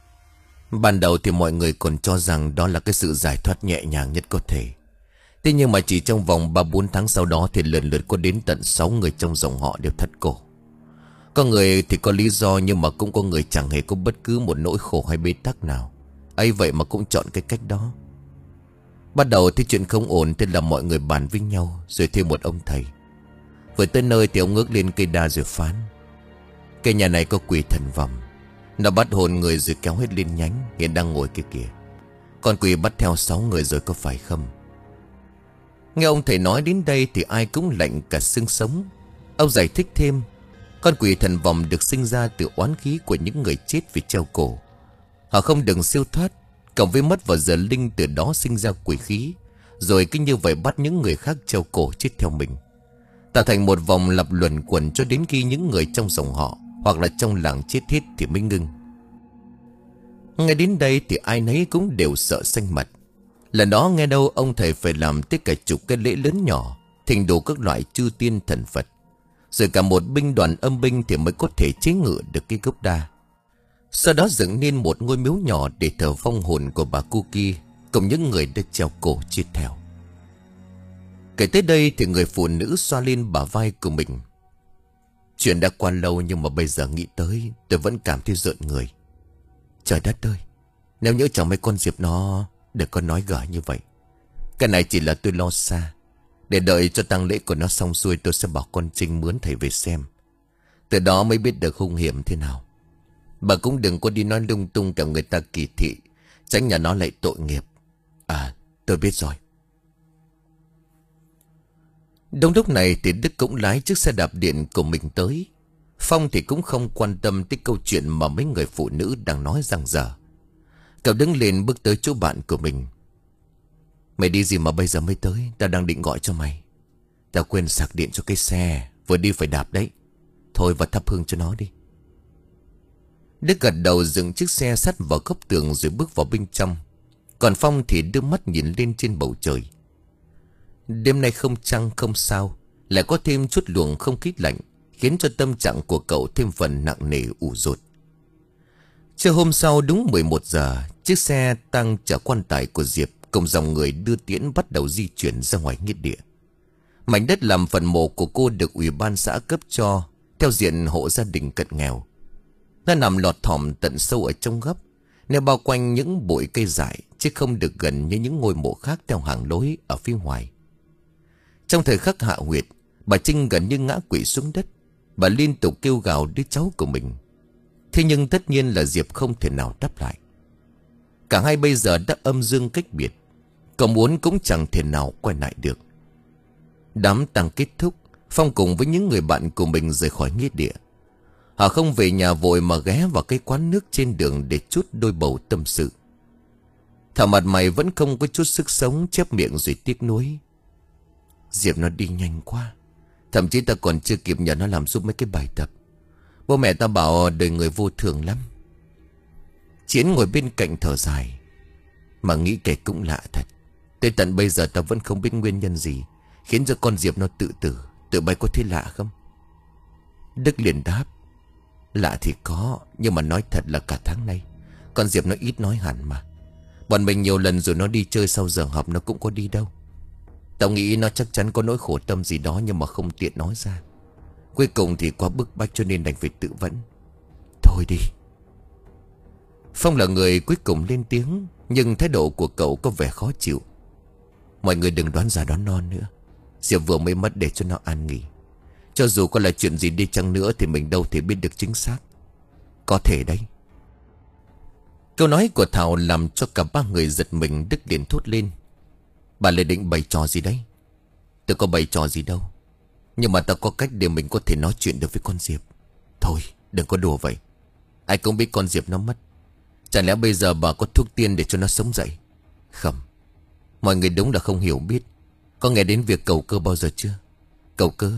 Ban đầu thì mọi người còn cho rằng đó là cái sự giải thoát nhẹ nhàng nhất có thể. Thế nhưng mà chỉ trong vòng ba bốn tháng sau đó thì lần lượt có đến tận sáu người trong dòng họ đều thất cổ. Có người thì có lý do, nhưng mà cũng có người chẳng hề có bất cứ một nỗi khổ hay bế tắc nào. Ấy vậy mà cũng chọn cái cách đó. Bắt đầu thì chuyện không ổn, thế là mọi người bàn với nhau. Rồi thêm một ông thầy. Vừa tới nơi thì ông ngước lên cây đa rồi phán: Cây nhà này có quỷ thần vòng. Nó bắt hồn người rồi kéo hết lên nhánh. Hiện đang ngồi kia kìa. Con quỷ bắt theo sáu người rồi, có phải không? Nghe ông thầy nói đến đây thì ai cũng lạnh cả xương sống. Ông giải thích thêm: Con quỷ thần vòng được sinh ra từ oán khí của những người chết vì treo cổ. Họ không được siêu thoát, cộng với mất vào giờ linh, từ đó sinh ra quỷ khí. Rồi cứ như vậy bắt những người khác treo cổ chết theo mình, tạo thành một vòng lặp luẩn quẩn cho đến khi những người trong dòng họ hoặc là trong làng chết hết thì mới ngưng. Nghe đến đây thì ai nấy cũng đều sợ xanh mặt. Lần đó nghe đâu ông thầy phải làm tất cả chục cái lễ lớn nhỏ, thỉnh đủ các loại chư tiên thần Phật, rồi cả một binh đoàn âm binh thì mới có thể chế ngự được cái gốc đa. Sau đó dựng nên một ngôi miếu nhỏ để thờ vong hồn của bà Cookie cùng những người đã treo cổ chết theo. Kể tới đây thì người phụ nữ xoa lên bả vai của mình: Chuyện đã qua lâu nhưng mà bây giờ nghĩ tới tôi vẫn cảm thấy rợn người. Trời đất ơi, nếu nhỡ chẳng mấy con Diệp nó được con nói gở như vậy. Cái này chỉ là tôi lo xa. Để đợi cho tang lễ của nó xong xuôi, tôi sẽ bảo con Trinh mướn thầy về xem. Từ đó mới biết được hung hiểm thế nào. Bà cũng đừng có đi nói lung tung cả người ta kỳ thị, tránh nhà nó lại tội nghiệp. À, tôi biết rồi. Đúng lúc này thì Đức cũng lái chiếc xe đạp điện của mình tới. Phong thì cũng không quan tâm tới câu chuyện mà mấy người phụ nữ đang nói răng dở. Cậu đứng lên bước tới chỗ bạn của mình: Mày đi gì mà bây giờ mới tới? Tao đang định gọi cho mày. Tao quên sạc điện cho cái xe, vừa đi phải đạp đấy. Thôi vào thắp hương cho nó đi. Đức gật đầu dừng chiếc xe sát vào góc tường rồi bước vào bên trong. Còn Phong thì đưa mắt nhìn lên trên bầu trời. Đêm nay không trăng không sao, lại có thêm chút luồng không khí lạnh, khiến cho tâm trạng của cậu thêm phần nặng nề ủ rột. Trưa hôm sau đúng mười một giờ, chiếc xe tăng chở quan tài của Diệp cùng dòng người đưa tiễn bắt đầu di chuyển ra ngoài nghĩa địa. Mảnh đất làm phần mộ của cô được ủy ban xã cấp cho theo diện hộ gia đình cận nghèo. Nó nằm lọt thỏm tận sâu ở trong góc, nên bao quanh những bụi cây dại, chứ không được gần như những ngôi mộ khác theo hàng lối ở phía ngoài. Trong thời khắc hạ huyệt, bà Trinh gần như ngã quỵ xuống đất. Bà liên tục kêu gào đứa cháu của mình. Thế nhưng tất nhiên là Diệp không thể nào đáp lại. Cả hai bây giờ đã âm dương cách biệt, cậu muốn cũng chẳng thể nào quay lại được. Đám tang kết thúc, Phong cùng với những người bạn của mình rời khỏi nghĩa địa. Họ không về nhà vội mà ghé vào cái quán nước trên đường để chút đôi bầu tâm sự. Thảo mặt mày vẫn không có chút sức sống, chép miệng rồi tiếc nuối: Diệp nó đi nhanh quá. Thậm chí ta còn chưa kịp nhờ nó làm giúp mấy cái bài tập. Bố mẹ ta bảo đời người vô thường lắm. Chiến ngồi bên cạnh thở dài: Mà nghĩ kể cũng lạ thật. Tới tận bây giờ ta vẫn không biết nguyên nhân gì khiến cho con Diệp nó tự tử, tự bay, có thế lạ không? Đức liền đáp: Lạ thì có, nhưng mà nói thật là cả tháng nay con Diệp nó ít nói hẳn mà. Bọn mình nhiều lần rồi nó đi chơi sau giờ học nó cũng có đi đâu. Tao nghĩ nó chắc chắn có nỗi khổ tâm gì đó nhưng mà không tiện nói ra. Cuối cùng thì quá bức bách cho nên đành phải tự vẫn. Thôi đi. Phong là người cuối cùng lên tiếng, nhưng thái độ của cậu có vẻ khó chịu. Mọi người đừng đoán già đoán non nữa. Diệp vừa mới mất để cho nó an nghỉ. Cho dù có là chuyện gì đi chăng nữa thì mình đâu thể biết được chính xác. Có thể đấy. Câu nói của Thảo làm cho cả ba người giật mình. Đức liền thốt lên: Bà lại định bày trò gì đấy? Tôi có bày trò gì đâu, nhưng mà ta có cách để mình có thể nói chuyện được với con Diệp. Thôi đừng có đùa vậy. Ai cũng biết con Diệp nó mất. Chẳng lẽ bây giờ bà có thuốc tiên để cho nó sống dậy? Không. Mọi người đúng là không hiểu biết. Có nghe đến việc cầu cơ bao giờ chưa? Cầu cơ.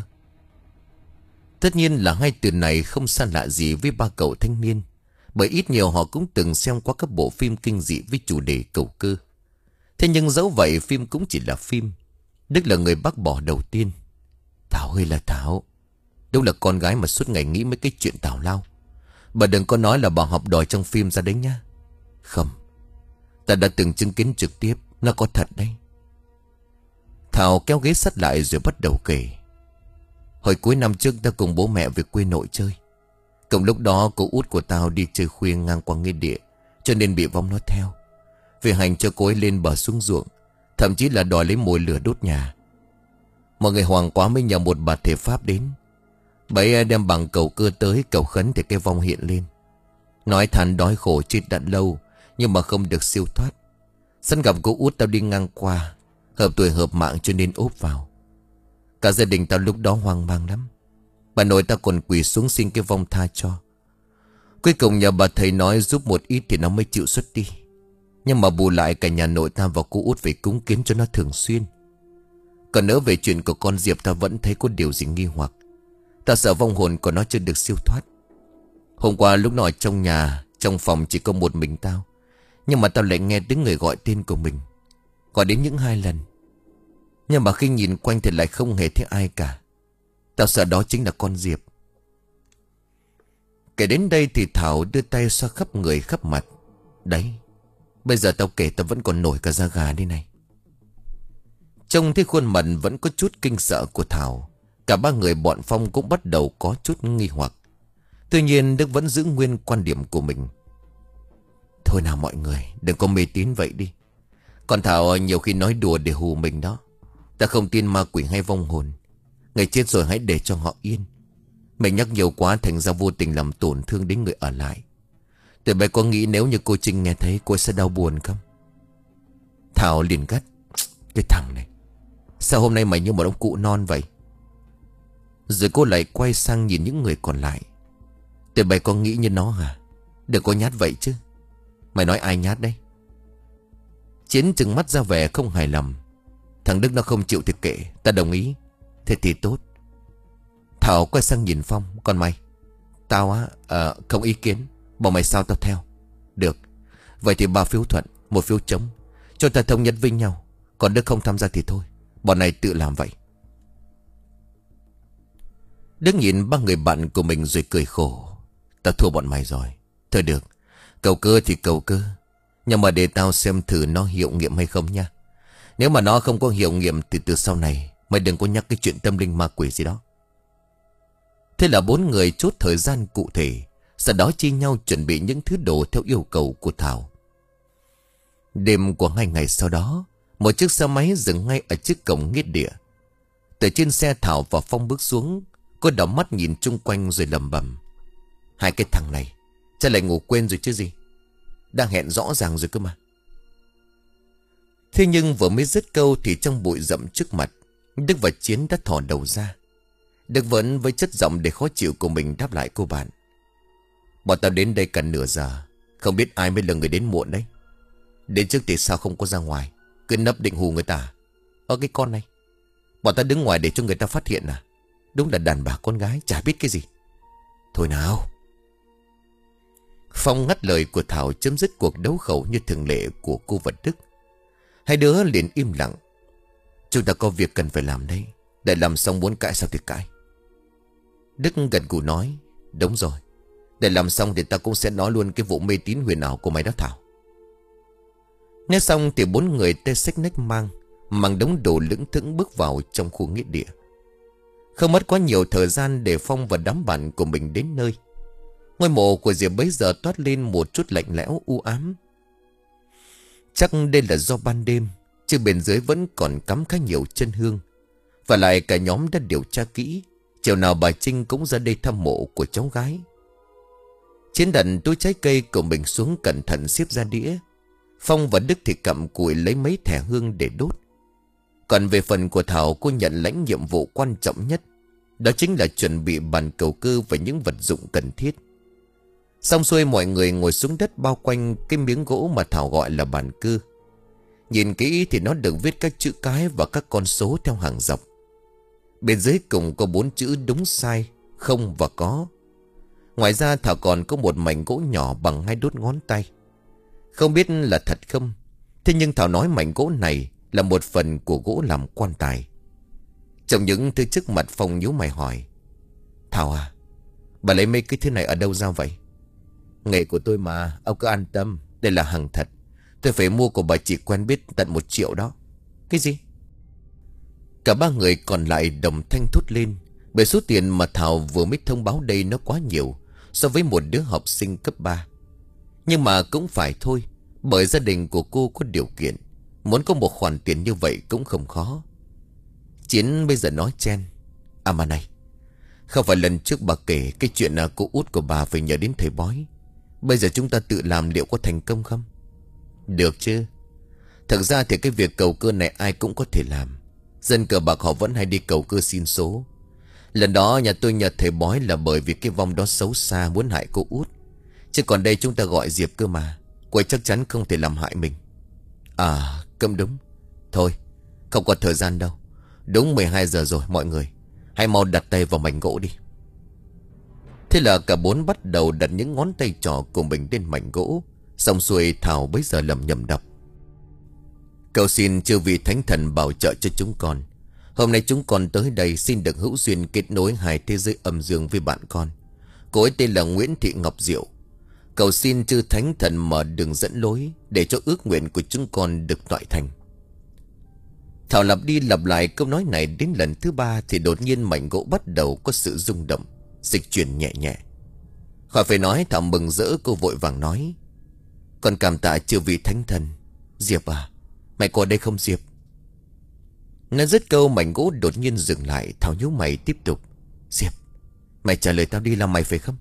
Tất nhiên là hai từ này không xa lạ gì với ba cậu thanh niên, bởi ít nhiều họ cũng từng xem qua các bộ phim kinh dị với chủ đề cầu cơ. Thế nhưng dẫu vậy phim cũng chỉ là phim. Đức là người bác bỏ đầu tiên. Thảo ơi là Thảo, đúng là con gái mà suốt ngày nghĩ mấy cái chuyện tào lao. Bà đừng có nói là bà học đòi trong phim ra đấy nhá. Không, ta đã từng chứng kiến trực tiếp, nó có thật đấy. Thảo kéo ghế sắt lại rồi bắt đầu kể. Hồi cuối năm trước ta cùng bố mẹ về quê nội chơi. Cùng lúc đó cô út của tao đi chơi khuya ngang qua nghĩa địa, cho nên bị vong nó theo. Vì hành cho cô ấy lên bờ xuống ruộng, Thậm chí là đòi lấy mồi lửa đốt nhà. Mọi người hoảng quá mới nhờ một bà thể pháp đến. Bà ấy đem bằng cầu cơ tới cầu khấn thì cái vong hiện lên. Nói than đói khổ chết đã lâu, nhưng mà không được siêu thoát. Sẵn gặp cô út tao đi ngang qua, hợp tuổi hợp mạng cho nên ốp vào. Cả gia đình tao lúc đó hoang mang lắm. Bà nội tao còn quỳ xuống xin cái vong tha cho. Cuối cùng nhờ bà thầy nói giúp một ít thì nó mới chịu xuất đi. Nhưng mà bù lại cả nhà nội ta và cô út phải cúng kiến cho nó thường xuyên. Còn nữa về chuyện của con Diệp, ta vẫn thấy có điều gì nghi hoặc. Ta sợ vong hồn của nó chưa được siêu thoát. Hôm qua lúc nó ở trong nhà, trong phòng chỉ có một mình tao, nhưng mà tao lại nghe tiếng người gọi tên của mình, gọi đến những hai lần. Nhưng mà khi nhìn quanh thì lại không hề thấy ai cả. Tao sợ đó chính là con Diệp. Kể đến đây thì Thảo đưa tay xoa khắp người khắp mặt. Đấy, bây giờ tao kể tao vẫn còn nổi cả da gà đây này. Trông thấy khuôn mặt vẫn có chút kinh sợ của Thảo, cả ba người bọn Phong cũng bắt đầu có chút nghi hoặc. Tuy nhiên Đức vẫn giữ nguyên quan điểm của mình. Thôi nào mọi người, đừng có mê tín vậy đi. Còn Thảo nhiều khi nói đùa để hù mình đó. Ta không tin ma quỷ hay vong hồn. Người chết rồi hãy để cho họ yên. Mình nhắc nhiều quá thành ra vô tình làm tổn thương đến người ở lại. Tụi bay có nghĩ nếu như cô Trinh nghe thấy cô sẽ đau buồn không? Thảo liền gắt. Cái thằng này, sao hôm nay mày như một ông cụ non vậy? Rồi cô lại quay sang nhìn những người còn lại. Tụi bay có nghĩ như nó hả? Đừng có nhát vậy chứ. Mày nói ai nhát đấy? Chiến trừng mắt ra vẻ không hài lòng. Thằng Đức nó không chịu thì kệ, ta đồng ý. Thế thì tốt. Thảo quay sang nhìn Phong. Còn mày? Tao á, à, không ý kiến. Bảo mày sao tao theo. Được. Vậy thì ba phiếu thuận, một phiếu chống, cho ta thống nhất với nhau. Còn Đức không tham gia thì thôi, bọn này tự làm vậy. Đức nhìn ba người bạn của mình rồi cười khổ. Tao thua bọn mày rồi. Thôi được, cầu cơ thì cầu cơ, nhưng mà để tao xem thử nó hiệu nghiệm hay không nha. Nếu mà nó không có hiệu nghiệm thì từ sau này mày đừng có nhắc cái chuyện tâm linh ma quỷ gì đó. Thế là bốn người chốt thời gian cụ thể, sau đó chia nhau chuẩn bị những thứ đồ theo yêu cầu của Thảo. Đêm của hai ngày sau đó, một chiếc xe máy dừng ngay ở trước cổng nghĩa địa. Từ trên xe Thảo và Phong bước xuống. Cô đảo mắt nhìn chung quanh rồi lầm bầm. Hai cái thằng này chắc lại ngủ quên rồi chứ gì. Đang hẹn rõ ràng rồi cơ mà. Thế nhưng vừa mới dứt câu thì trong bụi rậm trước mặt, Đức và Chiến đã thò đầu ra. Đức vẫn với chất giọng để khó chịu của mình đáp lại cô bạn. Bọn tao đến đây cần nửa giờ, không biết ai mới là người đến muộn đấy. Đến trước thì sao không có ra ngoài, cứ nấp định hù người ta. Ở cái con này, bọn ta đứng ngoài để cho người ta phát hiện à? Đúng là đàn bà con gái chả biết cái gì. Thôi nào. Phong ngắt lời của Thảo, chấm dứt cuộc đấu khẩu như thường lệ của cô và Đức. Hai đứa liền im lặng. Chúng ta có việc cần phải làm đây. Để làm xong muốn cãi sao thì cãi. Đức gật gù nói. Đúng rồi, để làm xong thì ta cũng sẽ nói luôn cái vụ mê tín huyền ảo của mày đó Thảo. Nghe xong thì bốn người tê xách nách mang, mang đống đồ lững thững bước vào trong khu nghĩa địa. Không mất quá nhiều thời gian để Phong và đám bạn của mình đến nơi. Ngôi mộ của Diệp bấy giờ toát lên một chút lạnh lẽo u ám. Chắc đây là do ban đêm, chứ bên dưới vẫn còn cắm khá nhiều chân hương. Và lại cả nhóm đã điều tra kỹ, chiều nào bà Trinh cũng ra đây thăm mộ của cháu gái. Chiến đặt túi trái cây của mình xuống cẩn thận xếp ra đĩa. Phong và Đức thì cặm cụi lấy mấy thẻ hương để đốt. Còn về phần của Thảo, cô nhận lãnh nhiệm vụ quan trọng nhất. Đó chính là chuẩn bị bàn cầu cơ và những vật dụng cần thiết. Xong xuôi mọi người ngồi xuống đất bao quanh cái miếng gỗ mà Thảo gọi là bàn cưa. Nhìn kỹ thì nó được viết các chữ cái và các con số theo hàng dọc. Bên dưới cùng có bốn chữ đúng sai, không và có. Ngoài ra Thảo còn có một mảnh gỗ nhỏ bằng hai đốt ngón tay. Không biết là thật không, thế nhưng Thảo nói mảnh gỗ này là một phần của gỗ làm quan tài. Trong những thứ trước mặt, Phong nhíu mày hỏi. Thảo à, bà lấy mấy cái thứ này ở đâu ra vậy? Nghề của tôi mà, ông cứ an tâm. Đây là hàng thật. Tôi phải mua của bà chị quen biết tận một triệu đó. Cái gì? Cả ba người còn lại đồng thanh thốt lên. Bởi số tiền mà Thảo vừa mới thông báo đây nó quá nhiều so với một đứa học sinh cấp ba. Nhưng mà cũng phải thôi, bởi gia đình của cô có điều kiện. Muốn có một khoản tiền như vậy cũng không khó. Chiến bây giờ nói chen. À mà này, không phải lần trước bà kể cái chuyện là cô út của bà phải nhờ đến thầy bói. Bây giờ chúng ta tự làm liệu có thành công không? Được chứ. Thực ra thì cái việc cầu cơ này ai cũng có thể làm. Dân cờ bạc họ vẫn hay đi cầu cơ xin số. Lần đó nhà tôi nhờ thầy bói là bởi vì cái vong đó xấu xa muốn hại cô út. Chứ còn đây chúng ta gọi Diệp cơ mà. Cô ấy chắc chắn không thể làm hại mình. À, câm đúng. Thôi, không còn thời gian đâu. Đúng mười hai giờ rồi mọi người. Hãy mau đặt tay vào mảnh gỗ đi. Thế là cả bốn bắt đầu đặt những ngón tay trỏ của mình lên mảnh gỗ. Xong xuôi Thảo bấy giờ lầm nhầm đọc. Cầu xin chư vị thánh thần bảo trợ cho chúng con. Hôm nay chúng con tới đây xin được hữu duyên kết nối hai thế giới âm dương với bạn con. Cô ấy tên là Nguyễn Thị Ngọc Diệu. Cầu xin chư thánh thần mở đường dẫn lối để cho ước nguyện của chúng con được toại thành. Thảo lặp đi lặp lại câu nói này đến lần thứ ba thì đột nhiên mảnh gỗ bắt đầu có sự rung động, dịch chuyển nhẹ nhẹ. Khỏi phải nói, Thảo mừng rỡ, cô vội vàng nói. Con cảm tạ chư vị thánh thần. Diệp à, mày có đây không Diệp? Nó dứt câu mảnh gỗ đột nhiên dừng lại. Thảo nhíu mày tiếp tục. Diệp, mày trả lời tao đi, là mày phải không?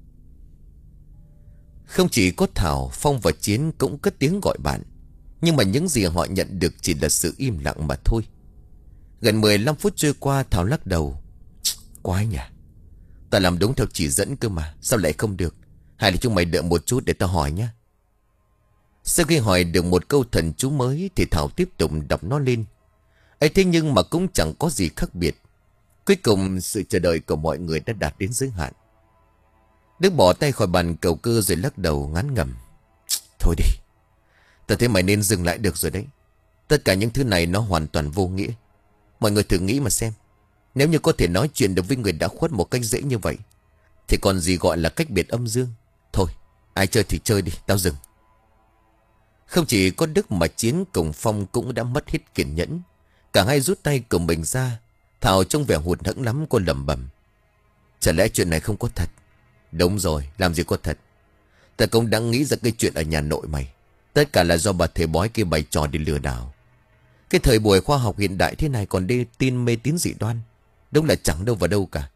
Không chỉ có Thảo, Phong và Chiến cũng cất tiếng gọi bạn. Nhưng mà những gì họ nhận được chỉ là sự im lặng mà thôi. Gần mười lăm phút trôi qua, Thảo lắc đầu. Quái nhỉ, ta làm đúng theo chỉ dẫn cơ mà, sao lại không được? Hay là chúng mày đợi một chút để tao hỏi nhé. Sau khi hỏi được một câu thần chú mới thì Thảo tiếp tục đọc nó lên. ấy thế nhưng mà cũng chẳng có gì khác biệt. Cuối cùng sự chờ đợi của mọi người đã đạt đến giới hạn. Đức bỏ tay khỏi bàn cầu cơ rồi lắc đầu ngán ngẩm. Thôi đi, ta thấy mày nên dừng lại được rồi đấy. Tất cả những thứ này nó hoàn toàn vô nghĩa. Mọi người thử nghĩ mà xem. Nếu như có thể nói chuyện được với người đã khuất một cách dễ như vậy thì còn gì gọi là cách biệt âm dương. Thôi, ai chơi thì chơi đi, tao dừng. Không chỉ có Đức mà Chiến cùng Phong cũng đã mất hết kiên nhẫn. Cả hai rút tay của mình ra. Thảo trông vẻ hụt hẫng lắm, cô lẩm bẩm. Chả lẽ chuyện này không có thật? Đúng rồi, làm gì có thật. Ta cũng đã nghĩ ra cái chuyện ở nhà nội mày. Tất cả là do bà thầy bói kia bày trò để lừa đảo. Cái thời buổi khoa học hiện đại thế này còn đi tin mê tín dị đoan. Đúng là chẳng đâu vào đâu cả.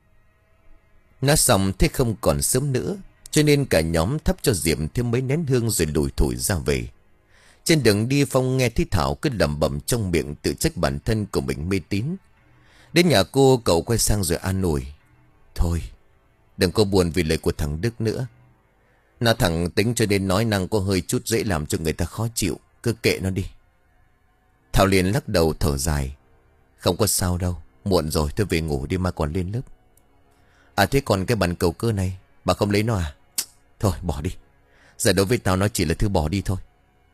Nói xong thế không còn sớm nữa, cho nên cả nhóm thắp cho Diệp thêm mấy nén hương rồi lủi thủi ra về. Trên đường đi, Phong nghe thấy Thảo cứ lẩm bẩm trong miệng tự trách bản thân của mình mê tín. Đến nhà cô, cậu quay sang rồi an ủi. Thôi, đừng có buồn vì lời của thằng Đức nữa. Nó thẳng tính cho nên nói năng có hơi chút dễ làm cho người ta khó chịu. Cứ kệ nó đi. Thảo liền lắc đầu thở dài. Không có sao đâu, muộn rồi, tôi về ngủ đi mà còn lên lớp. À thế còn cái bàn cầu cơ này, bà không lấy nó à? Thôi bỏ đi. Giờ đối với tao nó chỉ là thứ bỏ đi thôi.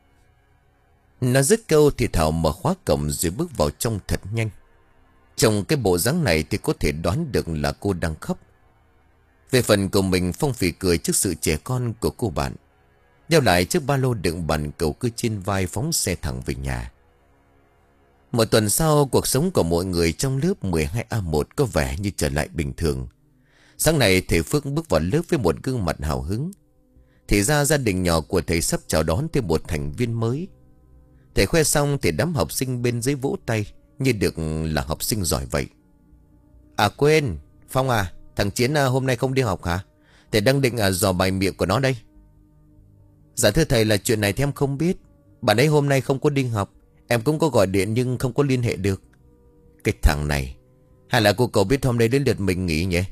Nó dứt câu thì Thảo mở khóa cổng rồi bước vào trong thật nhanh. Trong cái bộ dáng này thì có thể đoán được là cô đang khóc. Về phần của mình, Phong phì cười trước sự trẻ con của cô bạn. Đeo lại chiếc ba lô đựng bàn cầu cứ trên vai phóng xe thẳng về nhà. Một tuần sau, cuộc sống của mọi người trong lớp mười hai A một có vẻ như trở lại bình thường. Sáng nay thầy Phước bước vào lớp với một gương mặt hào hứng. Thì ra gia đình nhỏ của thầy sắp chào đón thêm một thành viên mới. Thầy khoe xong thì đám học sinh bên dưới vỗ tay như được là học sinh giỏi vậy. À quên, Phong à, thằng Chiến à, hôm nay không đi học hả? Thầy đang định à, dò bài miệng của nó đây. Dạ thưa thầy, là chuyện này thì em không biết. Bạn ấy hôm nay không có đi học. Em cũng có gọi điện nhưng không có liên hệ được. Cái thằng này, hay là cô cậu biết hôm nay đến lượt mình nghỉ nhỉ?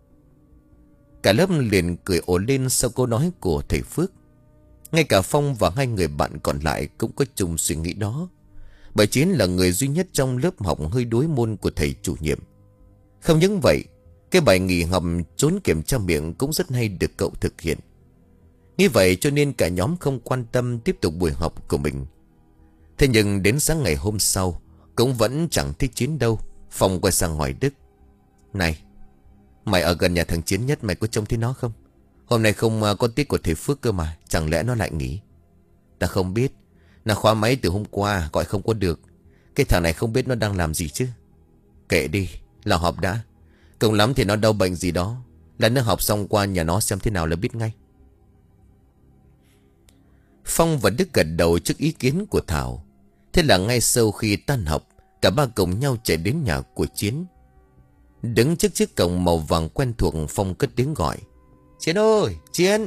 Cả lớp liền cười ồ lên sau câu nói của thầy Phước. Ngay cả Phong và hai người bạn còn lại cũng có chung suy nghĩ đó. Bởi Chiến là người duy nhất trong lớp học hơi đuối môn của thầy chủ nhiệm. Không những vậy, cái bài nghỉ học trốn kiểm tra miệng cũng rất hay được cậu thực hiện. Như vậy cho nên cả nhóm không quan tâm tiếp tục buổi học của mình. Thế nhưng đến sáng ngày hôm sau cũng vẫn chẳng thấy Chiến đâu. Phong quay sang hỏi Đức. Này, mày ở gần nhà thằng Chiến nhất, mày có trông thấy nó không? Hôm nay không có tiết của thầy Phước cơ mà, chẳng lẽ nó lại nghỉ? Ta không biết. Nó khóa máy từ hôm qua, gọi không có được. Cái thằng này không biết nó đang làm gì chứ. Kệ đi, là họp đã. Cùng lắm thì nó đau bệnh gì đó. Là nó học xong qua nhà nó xem thế nào là biết ngay. Phong và Đức gật đầu trước ý kiến của Thảo. Thế Thế là ngay sau khi tan học, cả ba cùng nhau chạy đến nhà của Chiến. Đứng trước chiếc cổng màu vàng quen thuộc, Phong cất tiếng gọi: Chiến ơi, Chiến!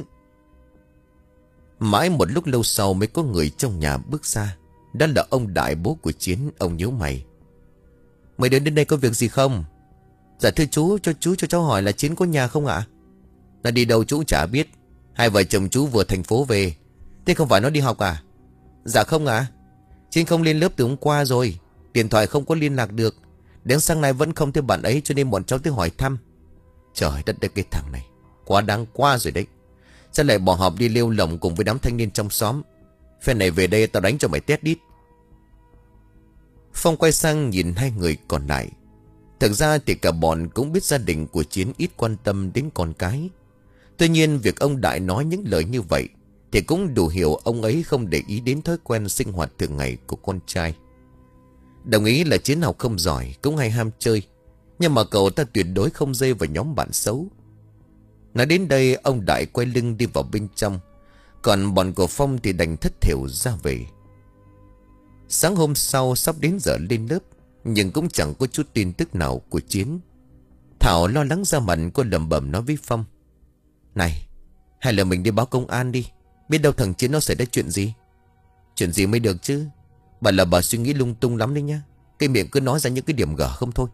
Mãi một lúc lâu sau mới có người trong nhà bước ra. Đó là ông Đại, bố của Chiến. Ông nhíu mày: Mày đến đến đây có việc gì không? Dạ thưa chú, cho chú cho cháu hỏi là Chiến có nhà không ạ? Nó đi đâu chú chả biết. Hai vợ chồng chú vừa thành phố về. Thế không phải nó đi học à? Dạ không ạ. Chiến không lên lớp từ hôm qua rồi. Điện thoại không có liên lạc được. Đến sáng nay vẫn không thấy bạn ấy, cho nên bọn cháu tới hỏi thăm. Trời đất ơi, cái thằng này quá đáng quá rồi đấy. Sao lại bỏ họp đi lêu lỏng cùng với đám thanh niên trong xóm? Phen này về đây tao đánh cho mày tét đít. Phong quay sang nhìn hai người còn lại. Thực ra thì cả bọn cũng biết gia đình của Chiến ít quan tâm đến con cái. Tuy nhiên việc ông Đại nói những lời như vậy thì cũng đủ hiểu ông ấy không để ý đến thói quen sinh hoạt thường ngày của con trai. Đồng ý là Chiến học không giỏi, cũng hay ham chơi, nhưng mà cậu ta tuyệt đối không dây vào nhóm bạn xấu. Nói đến đây, ông Đại quay lưng đi vào bên trong. Còn bọn của Phong thì đành thất thểu ra về. Sáng hôm sau sắp đến giờ lên lớp, nhưng cũng chẳng có chút tin tức nào của Chiến. Thảo lo lắng ra mặt, cô lẩm bẩm nói với Phong: Này, hay là mình đi báo công an đi. Biết đâu thằng Chiến nó xảy ra chuyện gì. Chuyện gì mới được chứ. Bà là bà suy nghĩ lung tung lắm đấy nhá. Cái miệng cứ nói ra những cái điểm gở không thôi.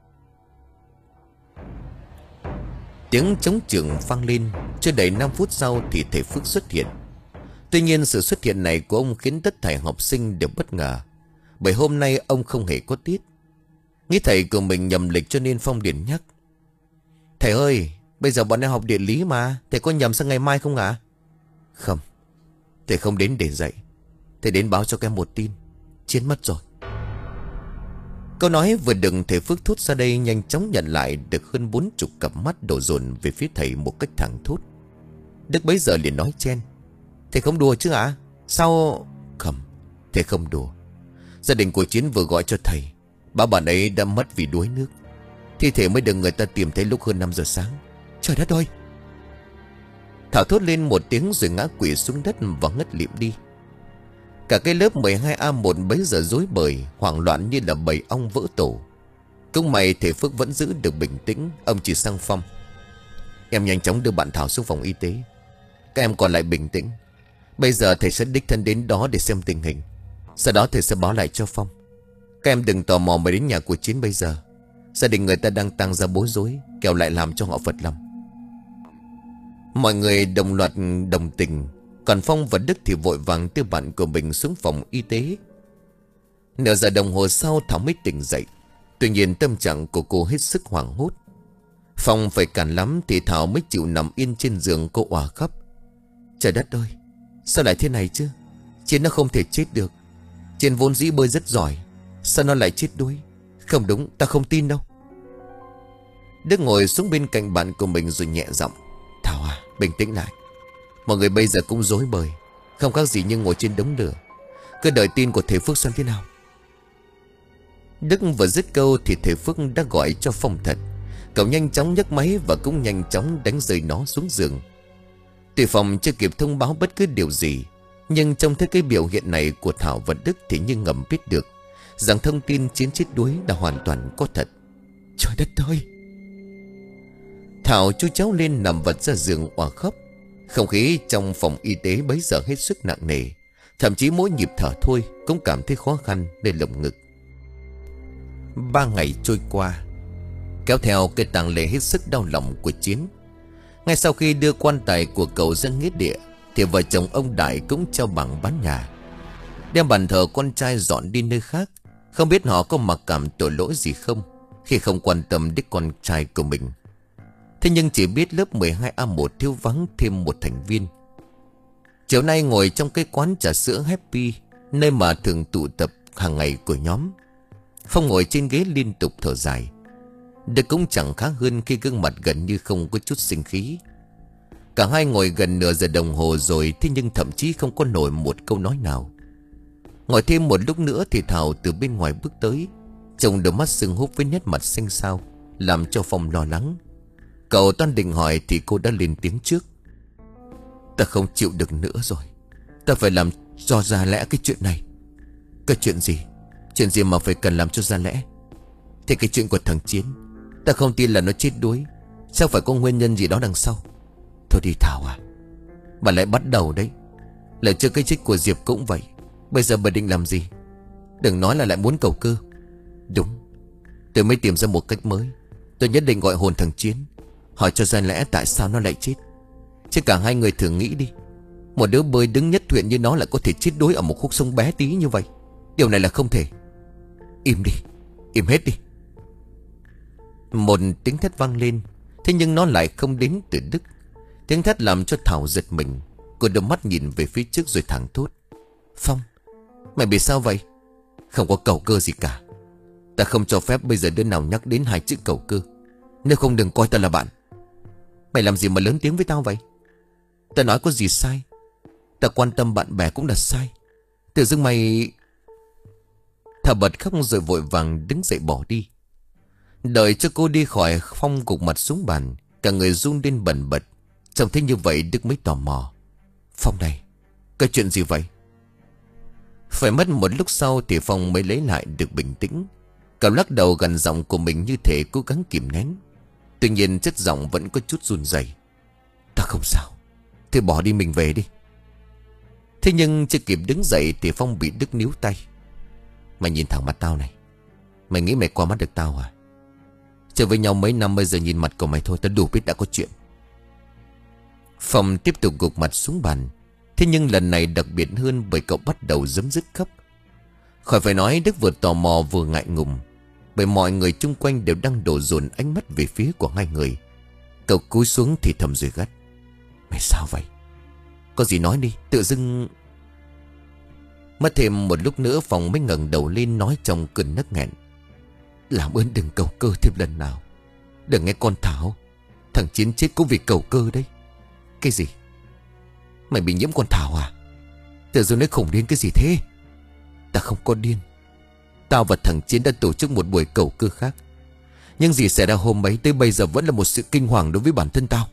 Tiếng trống trường vang lên. Chưa đầy năm phút sau thì thầy Phước xuất hiện. Tuy nhiên sự xuất hiện này của ông khiến tất thảy học sinh đều bất ngờ, bởi hôm nay ông không hề có tiết. Nghĩ thầy của mình nhầm lịch cho nên Phong điện nhắc: Thầy ơi, bây giờ bọn em học địa lý mà. Thầy có nhầm sang ngày mai không ạ? Không, thầy không đến để dạy. Thầy đến báo cho các em một tin: Chiến mất rồi. Câu nói vừa đừng thầy Phước thốt ra đây nhanh chóng nhận lại được hơn bốn chục cặp mắt đổ dồn về phía thầy một cách thẳng thốt. Đức bấy giờ liền nói chen: Thầy không đùa chứ ạ? À? Sao... Không, thầy không đùa. Gia đình của Chiến vừa gọi cho thầy, báo bạn ấy đã mất vì đuối nước. Thi thể mới được người ta tìm thấy lúc hơn năm giờ sáng. Trời đất ơi! Thảo thốt lên một tiếng rồi ngã quỵ xuống đất và ngất lịm đi. Cả cái lớp mười hai A một bấy giờ rối bời, hoảng loạn như là bầy ong vỡ tổ. Cũng may thầy Phước vẫn giữ được bình tĩnh. Ông chỉ sang Phong: Em nhanh chóng đưa bạn Thảo xuống phòng y tế. Các em còn lại bình tĩnh. Bây giờ thầy sẽ đích thân đến đó để xem tình hình. Sau đó thầy sẽ báo lại cho Phong. Các em đừng tò mò mới đến nhà của Chiến bây giờ. Gia đình người ta đang tăng ra bối rối, kẻo lại làm cho họ phật lòng. Mọi người đồng loạt đồng tình. Còn Phong và Đức thì vội vàng đưa bạn của mình xuống phòng y tế. Nửa giờ đồng hồ sau Thảo mới tỉnh dậy. Tuy nhiên tâm trạng của cô hết sức hoảng hốt. Phong phải cản lắm thì Thảo mới chịu nằm yên trên giường. Cô òa khóc: Trời đất ơi, sao lại thế này chứ? Chiến nó không thể chết được. Chiến vốn dĩ bơi rất giỏi, sao nó lại chết đuối? Không đúng, ta không tin đâu. Đức ngồi xuống bên cạnh bạn của mình rồi nhẹ giọng: Thảo à, bình tĩnh lại. Mọi người bây giờ cũng rối bời, không khác gì như ngồi trên đống lửa. Cứ đợi tin của thầy Phước xem thế nào. Đức vừa dứt câu thì thầy Phước đã gọi cho Phong thật. Cậu nhanh chóng nhấc máy và cũng nhanh chóng đánh rơi nó xuống giường. Tuy Phong chưa kịp thông báo bất cứ điều gì, nhưng trông thấy cái biểu hiện này của Thảo và Đức thì như ngầm biết được rằng thông tin Chiến chết đuối đã hoàn toàn có thật. Trời đất ơi! Thảo chú cháu lên nằm vật ra giường òa khóc. Không khí trong phòng y tế bấy giờ hết sức nặng nề. Thậm chí mỗi nhịp thở thôi cũng cảm thấy khó khăn lên lồng ngực. Ba ngày trôi qua, kéo theo cái tang lễ hết sức đau lòng của Chiến. Ngay sau khi đưa quan tài của cậu ra nghĩa địa thì vợ chồng ông Đại cũng trao bằng bán nhà, đem bàn thờ con trai dọn đi nơi khác. Không biết họ có mặc cảm tội lỗi gì không khi không quan tâm đến con trai của mình. Thế nhưng chỉ biết lớp mười hai A một thiếu vắng thêm một thành viên. Chiều nay ngồi trong cái quán trà sữa Happy, nơi mà thường tụ tập hàng ngày của nhóm, Phong ngồi trên ghế liên tục thở dài. Đức cũng chẳng khác hơn khi gương mặt gần như không có chút sinh khí. Cả hai ngồi gần nửa giờ đồng hồ rồi, thế nhưng thậm chí không có nổi một câu nói nào. Ngồi thêm một lúc nữa thì Thảo từ bên ngoài bước tới, trông đôi mắt sưng húp với nét mặt xanh xao, làm cho Phong lo lắng. Cậu toan định hỏi thì cô đã lên tiếng trước: Ta không chịu được nữa rồi. Ta phải làm cho ra lẽ cái chuyện này. Cái chuyện gì? Chuyện gì mà phải cần làm cho ra lẽ? Thế cái chuyện của thằng Chiến, ta không tin là nó chết đuối. Sao phải có nguyên nhân gì đó đằng sau? Thôi đi Thảo à, bà lại bắt đầu đấy. Lần trước cái chết của Diệp cũng vậy. Bây giờ bà định làm gì? Đừng nói là lại muốn cầu cơ. Đúng, tôi mới tìm ra một cách mới. Tôi nhất định gọi hồn thằng Chiến, hỏi cho ra lẽ tại sao nó lại chết. Chứ cả hai người thử nghĩ đi, một đứa bơi đứng nhất thuyền như nó lại có thể chết đuối ở một khúc sông bé tí như vậy. Điều này là không thể. Im đi, im hết đi. Một tiếng thét vang lên. Thế nhưng nó lại không đến từ Đức. Tiếng thét làm cho Thảo giật mình. Cô đưa mắt nhìn về phía trước rồi thẳng thốt: Phong, mày bị sao vậy? Không có cầu cơ gì cả. Ta không cho phép bây giờ đứa nào nhắc đến hai chữ cầu cơ. Nếu không đừng coi ta là bạn. Mày làm gì mà lớn tiếng với tao vậy? Ta nói có gì sai? Ta quan tâm bạn bè cũng là sai. Tự dưng mày... Thảo bật khóc rồi vội vàng đứng dậy bỏ đi. Đợi cho cô đi khỏi, Phong gục mặt xuống bàn, cả người run lên bần bật. Trông thấy như vậy Đức mới tò mò: Phong này, cái chuyện gì vậy? Phải mất một lúc sau thì Phong mới lấy lại được bình tĩnh. Cậu lắc đầu gần giọng của mình như thể cố gắng kìm nén. Tuy nhiên chất giọng vẫn có chút run rẩy. Ta không sao, thì bỏ đi, mình về đi. Thế nhưng chưa kịp đứng dậy thì Phong bị Đức níu tay. Mày nhìn thẳng mặt tao này. Mày nghĩ mày qua mắt được tao à? Chơi với nhau mấy năm, bây giờ nhìn mặt của mày thôi, tao đủ biết đã có chuyện. Phong tiếp tục gục mặt xuống bàn. Thế nhưng lần này đặc biệt hơn bởi cậu bắt đầu giấm dứt khóc. Khỏi phải nói, Đức vừa tò mò vừa ngại ngùng, bởi mọi người chung quanh đều đang đổ dồn ánh mắt về phía của hai người. Cậu cúi xuống thì thầm rồi gắt: Mày sao vậy? Có gì nói đi, tự dưng... Mất thêm một lúc nữa Phong mới ngẩng đầu lên nói trong cơn nấc nghẹn: Làm ơn đừng cầu cơ thêm lần nào. Đừng nghe con Thảo, thằng Chiến chết cũng vì cầu cơ đấy. Cái gì? Mày bị nhiễm con Thảo à? Tự dưng nói khủng điên cái gì thế? Ta không có điên. Tao và thằng Chiến đã tổ chức một buổi cầu cơ khác. Nhưng gì xảy ra hôm ấy tới bây giờ vẫn là một sự kinh hoàng đối với bản thân tao.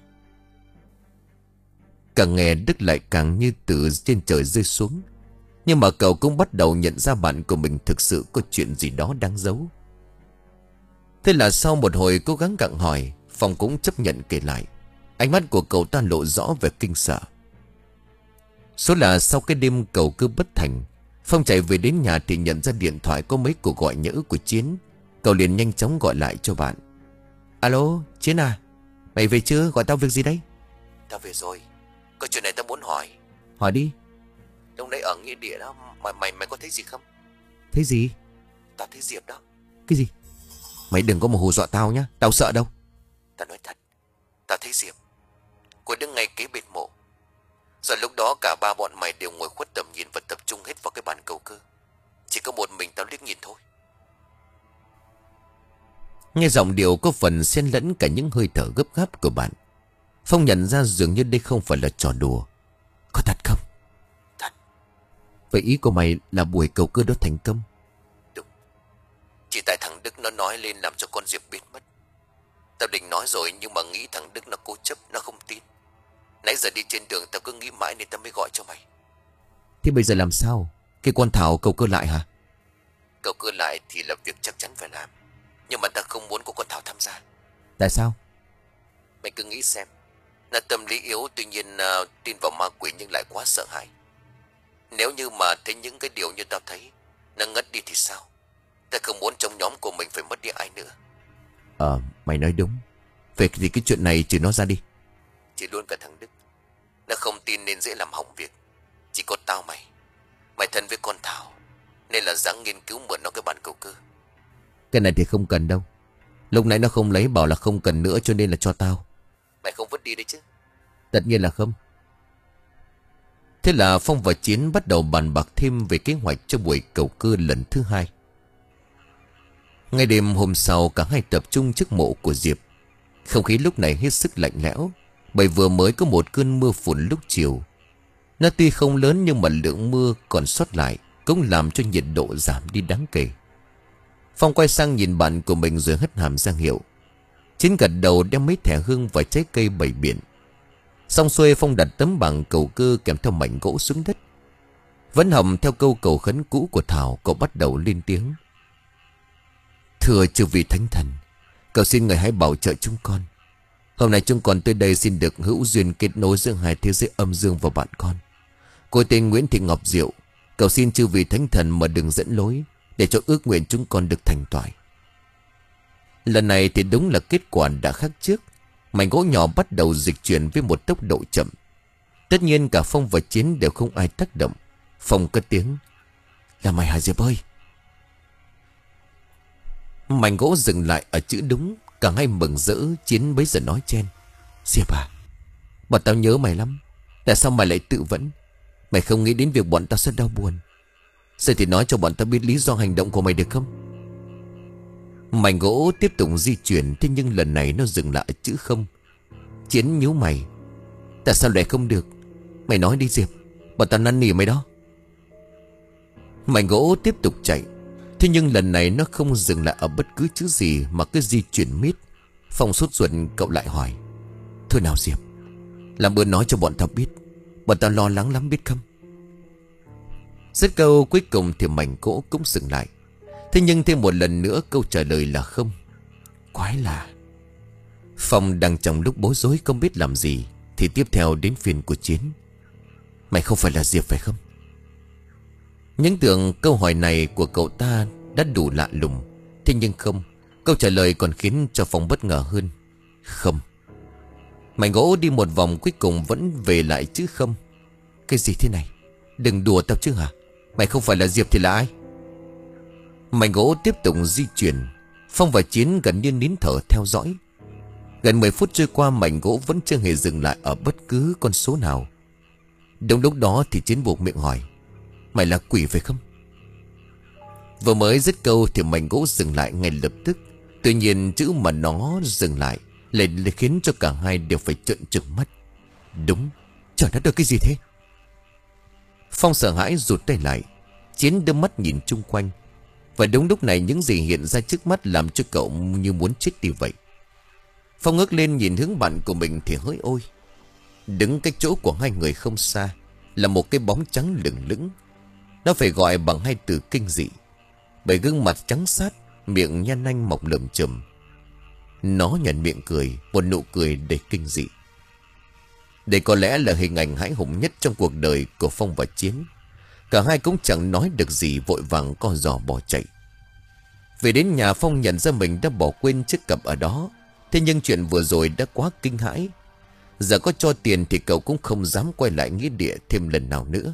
Càng nghe Đức lại càng như từ trên trời rơi xuống. Nhưng mà cậu cũng bắt đầu nhận ra bạn của mình thực sự có chuyện gì đó đáng giấu. Thế là sau một hồi cố gắng gặng hỏi, Phong cũng chấp nhận kể lại. Ánh mắt của cậu ta lộ rõ về kinh sợ. Số là sau cái đêm cầu cơ bất thành, Phong chạy về đến nhà thì nhận ra điện thoại có mấy cuộc gọi nhỡ của Chiến. Cậu liền nhanh chóng gọi lại cho bạn: Alo, Chiến à? Mày về chưa? Gọi tao việc gì đấy? Tao về rồi. Có chuyện này tao muốn hỏi. Hỏi đi. Lúc nãy ở nghĩa địa đó, mày mày mày có thấy gì không? Thấy gì? Tao thấy Diệp đó. Cái gì? Mày đừng có mà hù dọa tao nhá, tao sợ đâu. Tao nói thật, tao thấy Diệp. Cô đứng ngay kế bên mộ. Giờ lúc đó cả ba bọn mày đều ngồi khuất tầm nhìn và tập trung hết vào cái bàn cầu cơ. Chỉ có một mình tao liếc nhìn thôi. Nghe giọng điệu có phần xen lẫn cả những hơi thở gấp gáp của bạn, Phong nhận ra dường như đây không phải là trò đùa. Có thật không? Thật. Vậy ý của mày là buổi cầu cơ đó thành công? Đúng. Chỉ tại thằng Đức nó nói lên làm cho con Diệp biến mất. Tao định nói rồi nhưng mà nghĩ thằng Đức nó cố chấp, nó không tin. Nãy giờ đi trên đường tao cứ nghĩ mãi nên tao mới gọi cho mày. Thế bây giờ làm sao? Cái con Thảo cầu cơ lại hả? Cầu cơ lại thì là việc chắc chắn phải làm. Nhưng mà tao không muốn có con Thảo tham gia. Tại sao? Mày cứ nghĩ xem. Là tâm lý yếu, tuy nhiên uh, tin vào ma quỷ nhưng lại quá sợ hãi. Nếu như mà thấy những cái điều như tao thấy, nó ngất đi thì sao? Tao không muốn trong nhóm của mình phải mất đi ai nữa. Ờ, mày nói đúng. Vậy thì cái chuyện này trừ nó ra đi. Chỉ luôn cả thằng Đức. Nó không tin nên dễ làm hỏng việc. Chỉ có tao mày. Mày thân với con Thảo nên là dáng nghiên cứu mượn nó cái bàn cầu cơ. Cái này thì không cần đâu. Lúc nãy nó không lấy, bảo là không cần nữa cho nên là cho tao. Mày không vứt đi đấy chứ? Tất nhiên là không. Thế là Phong và Chiến bắt đầu bàn bạc thêm về kế hoạch cho buổi cầu cơ lần thứ hai. Ngay đêm hôm sau, cả hai tập trung trước mộ của Diệp. Không khí lúc này hết sức lạnh lẽo, bởi vừa mới có một cơn mưa phùn lúc chiều. Nó tuy không lớn nhưng mà lượng mưa còn sót lại cũng làm cho nhiệt độ giảm đi đáng kể. Phong quay sang nhìn bạn của mình rồi hất hàm ra hiệu. Chiến gật đầu đem mấy thẻ hương và trái cây bày biện. Xong xuôi, Phong đặt tấm bảng cầu cơ kèm theo mảnh gỗ xuống đất. Vẫn hầm theo câu cầu khấn cũ của Thảo, cậu bắt đầu lên tiếng. Thưa chư vị thánh thần, cậu xin người hãy bảo trợ chúng con. Hôm nay chúng con tới đây xin được hữu duyên kết nối giữa hai thế giới âm dương và bạn con. Cô tên Nguyễn Thị Ngọc Diệu. Cậu xin chư vị thánh thần mà đừng dẫn lối, để cho ước nguyện chúng con được thành toại. Lần này thì đúng là kết quả đã khác trước. Mảnh gỗ nhỏ bắt đầu dịch chuyển với một tốc độ chậm. Tất nhiên cả Phong và Chiến đều không ai tác động. Phong cất tiếng. Là mày hả Diệp ơi? Mảnh gỗ dừng lại ở chữ đúng. Cả hai mừng rỡ. Chiến bấy giờ nói chen. Diệp à, bọn tao nhớ mày lắm. Tại sao mày lại tự vẫn? Mày không nghĩ đến việc bọn tao sẽ đau buồn. Giờ thì nói cho bọn tao biết lý do hành động của mày được không? Mảnh gỗ tiếp tục di chuyển. Thế nhưng lần này nó dừng lại ở chữ không. Chiến nhíu mày. Tại sao lại không được? Mày nói đi Diệp, bọn tao năn nỉ mày đó. Mảnh gỗ tiếp tục chạy. Thế nhưng lần này nó không dừng lại ở bất cứ chữ gì, mà cứ di chuyển miết. Phong sốt ruột cậu lại hỏi. Thôi nào Diệp, làm ơn nói cho bọn tao biết. Bọn tao lo lắng lắm biết không? Dứt câu cuối cùng thì mảnh gỗ cũng dừng lại. Thế nhưng thêm một lần nữa câu trả lời là không. Quái lạ. Phong đang trong lúc bối rối không biết làm gì, thì tiếp theo đến phiên của Chiến. Mày không phải là Diệp phải không? Những tưởng câu hỏi này của cậu ta đã đủ lạ lùng. Thế nhưng không. Câu trả lời còn khiến cho Phong bất ngờ hơn. Không. Mảnh gỗ đi một vòng cuối cùng vẫn về lại chữ không. Cái gì thế này? Đừng đùa tao chứ hả? Mày không phải là Diệp thì là ai? Mảnh gỗ tiếp tục di chuyển. Phong và Chiến gần như nín thở theo dõi. Gần mười phút trôi qua, mảnh gỗ vẫn chưa hề dừng lại ở bất cứ con số nào. Đúng lúc đó thì Chiến buộc miệng hỏi. Mày là quỷ phải không? Vừa mới dứt câu thì mảnh gỗ dừng lại ngay lập tức. Tuy nhiên chữ mà nó dừng lại lại khiến cho cả hai đều phải trợn trừng mắt. Đúng. Trời đất ơi, cái gì thế? Phong sợ hãi rụt tay lại. Chiến đưa mắt nhìn chung quanh. Và đúng lúc này những gì hiện ra trước mắt làm cho cậu như muốn chết đi vậy. Phong ngước lên nhìn hướng bạn của mình thì hỡi ôi. Đứng cách chỗ của hai người không xa là một cái bóng trắng lửng lững. Nó phải gọi bằng hai từ kinh dị. Bởi gương mặt trắng sát, miệng nhăn nanh mọc lởm chởm. Nó nhận miệng cười, một nụ cười đầy kinh dị. Đây có lẽ là hình ảnh hãi hùng nhất trong cuộc đời của Phong và Chiến. Cả hai cũng chẳng nói được gì, vội vàng co giò bỏ chạy. Về đến nhà, Phong nhận ra mình đã bỏ quên chiếc cặp ở đó. Thế nhưng chuyện vừa rồi đã quá kinh hãi. Giờ có cho tiền thì cậu cũng không dám quay lại nghĩa địa thêm lần nào nữa.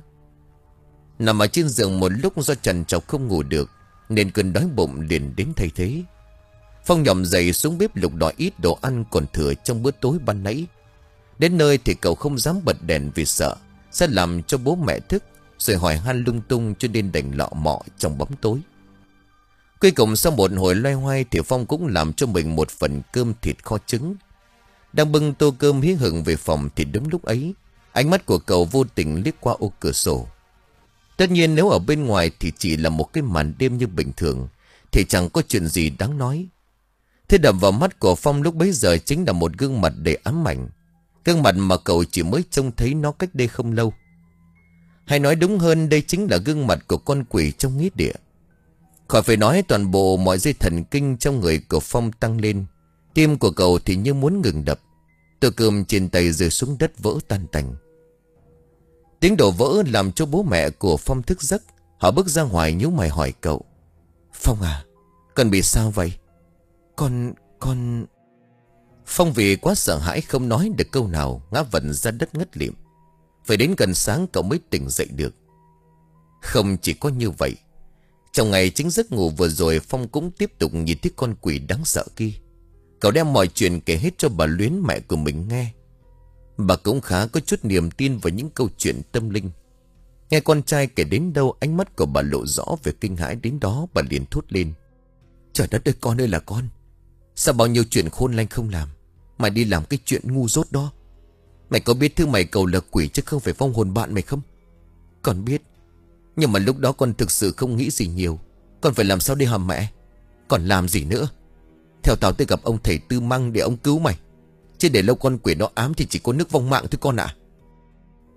Nằm ở trên giường một lúc do trằn trọc không ngủ được, nên cơn đói bụng liền đến thay thế. Phong nhòm dậy xuống bếp lục đòi ít đồ ăn còn thừa trong bữa tối ban nãy. Đến nơi thì cậu không dám bật đèn vì sợ sẽ làm cho bố mẹ thức, rồi hỏi han lung tung, cho nên đành lọ mọ trong bóng tối. Cuối cùng sau một hồi loay hoay thì Phong cũng làm cho mình một phần cơm thịt kho trứng. Đang bưng tô cơm hí hửng về phòng thì đúng lúc ấy, ánh mắt của cậu vô tình liếc qua ô cửa sổ. Tất nhiên nếu ở bên ngoài thì chỉ là một cái màn đêm như bình thường, thì chẳng có chuyện gì đáng nói. Thế đập vào mắt của Phong lúc bấy giờ chính là một gương mặt đầy ám ảnh. Gương mặt mà cậu chỉ mới trông thấy nó cách đây không lâu. Hay nói đúng hơn, đây chính là gương mặt của con quỷ trong nghĩa địa. Khỏi phải nói, toàn bộ mọi dây thần kinh trong người của Phong tăng lên. Tim của cậu thì như muốn ngừng đập. Tô cơm trên tay rơi xuống đất vỡ tan tành. Tiếng đổ vỡ làm cho bố mẹ của Phong thức giấc. Họ bước ra ngoài nhíu mày hỏi cậu. Phong à, con bị sao vậy? Con... con... Phong vì quá sợ hãi không nói được câu nào, ngã vật ra đất ngất lịm. Phải đến gần sáng cậu mới tỉnh dậy được. Không chỉ có như vậy, trong ngày chính giấc ngủ vừa rồi, Phong cũng tiếp tục nhìn thấy con quỷ đáng sợ kia. Cậu đem mọi chuyện kể hết cho bà Luyến, mẹ của mình nghe. Bà cũng khá có chút niềm tin vào những câu chuyện tâm linh. Nghe con trai kể đến đâu, ánh mắt của bà lộ rõ về kinh hãi đến đó. Bà liền thốt lên. Trời đất ơi, con ơi là con, sao bao nhiêu chuyện khôn lanh không làm, mày đi làm cái chuyện ngu dốt đó. Mày có biết thứ mày cầu là quỷ chứ không phải vong hồn bạn mày không? Con biết, nhưng mà lúc đó con thực sự không nghĩ gì nhiều. Con phải làm sao đi hầm mẹ? Còn làm gì nữa? Theo tao tới gặp ông thầy Tư Măng để ông cứu mày, chứ để lâu con quỷ nó ám thì chỉ có nước vong mạng thôi con ạ.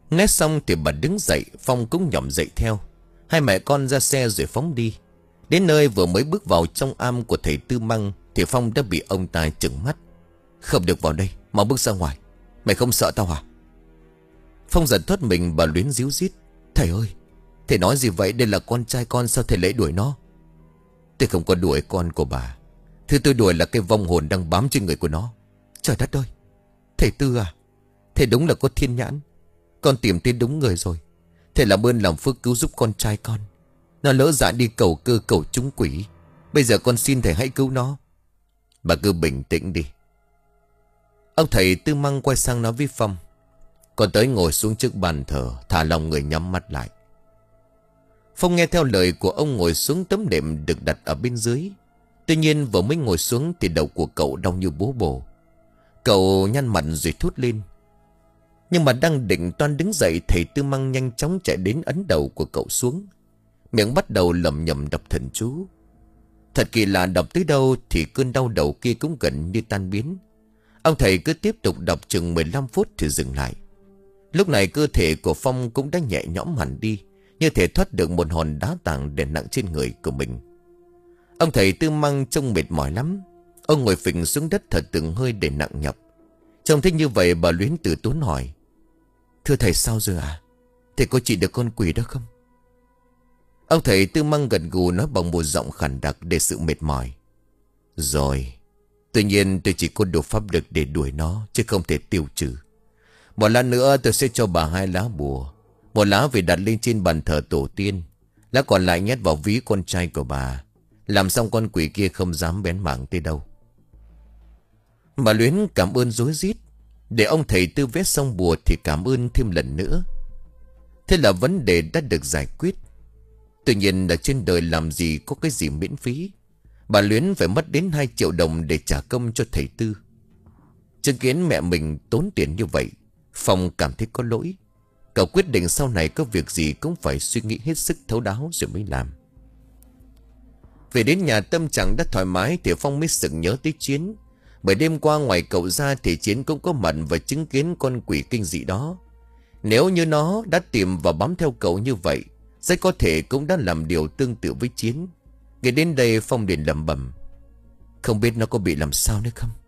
Nói xong thì bà đứng dậy, Phong cũng nhỏm dậy theo. Hai mẹ con ra xe rồi phóng đi. Đến nơi vừa mới bước vào trong am của thầy Tư Măng thì Phong đã bị ông ta trừng mắt. Không được vào đây, mau bước ra ngoài. Mày không sợ tao à? Phong giật thoát mình, bà Luyến díu dít. Thầy ơi, thầy nói gì vậy? Đây là con trai con, sao thầy lại đuổi nó? Tôi không có đuổi con của bà. Thứ tôi đuổi là cái vong hồn đang bám trên người của nó. Trời đất ơi, thầy Tư à, thầy đúng là có thiên nhãn. Con tìm tên đúng người rồi. Thầy làm ơn làm phước cứu giúp con trai con. Nó lỡ dạ đi cầu cơ cầu trúng quỷ. Bây giờ con xin thầy hãy cứu nó. Bà cứ bình tĩnh đi. Ông thầy Tư Măng quay sang nói với Phong. Con tới ngồi xuống trước bàn thờ, thả lòng người nhắm mắt lại. Phong nghe theo lời của ông ngồi xuống tấm đệm được đặt ở bên dưới. Tuy nhiên vừa mới ngồi xuống thì đầu của cậu đau như búa bổ. Cậu nhăn mặt rồi thốt lên. Nhưng mà đang định toan đứng dậy, thầy Tư Măng nhanh chóng chạy đến ấn đầu của cậu xuống. Miệng bắt đầu lẩm nhẩm đọc thần chú. Thật kỳ lạ, đọc tới đâu thì cơn đau đầu kia cũng gần như tan biến. Ông thầy cứ tiếp tục đọc chừng mười lăm phút thì dừng lại. Lúc này cơ thể của Phong cũng đã nhẹ nhõm hẳn đi, như thể thoát được một hòn đá tảng đè nặng trên người của mình. Ông thầy Tư Măng trông mệt mỏi lắm. Ông ngồi phình xuống đất thật từng hơi để nặng nhọc. Trông thấy như vậy, bà Luyến từ tốn hỏi. Thưa thầy, sao rồi à? Thầy có trị được con quỷ đó không? Ông thầy Tư Măng gật gù nói bằng một giọng khàn đặc để sự mệt mỏi. Rồi. Tuy nhiên tôi chỉ có đủ pháp lực để đuổi nó, chứ không thể tiêu trừ. Một lát nữa tôi sẽ cho bà hai lá bùa. Một lá về đặt lên trên bàn thờ tổ tiên, lá còn lại nhét vào ví con trai của bà. Làm xong con quỷ kia không dám bén mảng tới đâu. Bà Luyến cảm ơn rối rít. Để ông thầy Tư vét xong bùa thì cảm ơn thêm lần nữa. Thế là vấn đề đã được giải quyết. Tuy nhiên là trên đời làm gì có cái gì miễn phí. Bà Luyến phải mất đến hai triệu đồng để trả công cho thầy Tư. Chứng kiến mẹ mình tốn tiền như vậy, Phong cảm thấy có lỗi. Cậu quyết định sau này có việc gì cũng phải suy nghĩ hết sức thấu đáo rồi mới làm. Về đến nhà tâm trạng đã thoải mái thì Phong mới sực nhớ tới Chiến. Bởi đêm qua ngoài cậu ra thì Chiến cũng có mặt và chứng kiến con quỷ kinh dị đó. Nếu như nó đã tìm và bám theo cậu như vậy, rất có thể cũng đã làm điều tương tự với Chiến. Nghe đến đây Phong liền lẩm bẩm. Không biết nó có bị làm sao nữa không?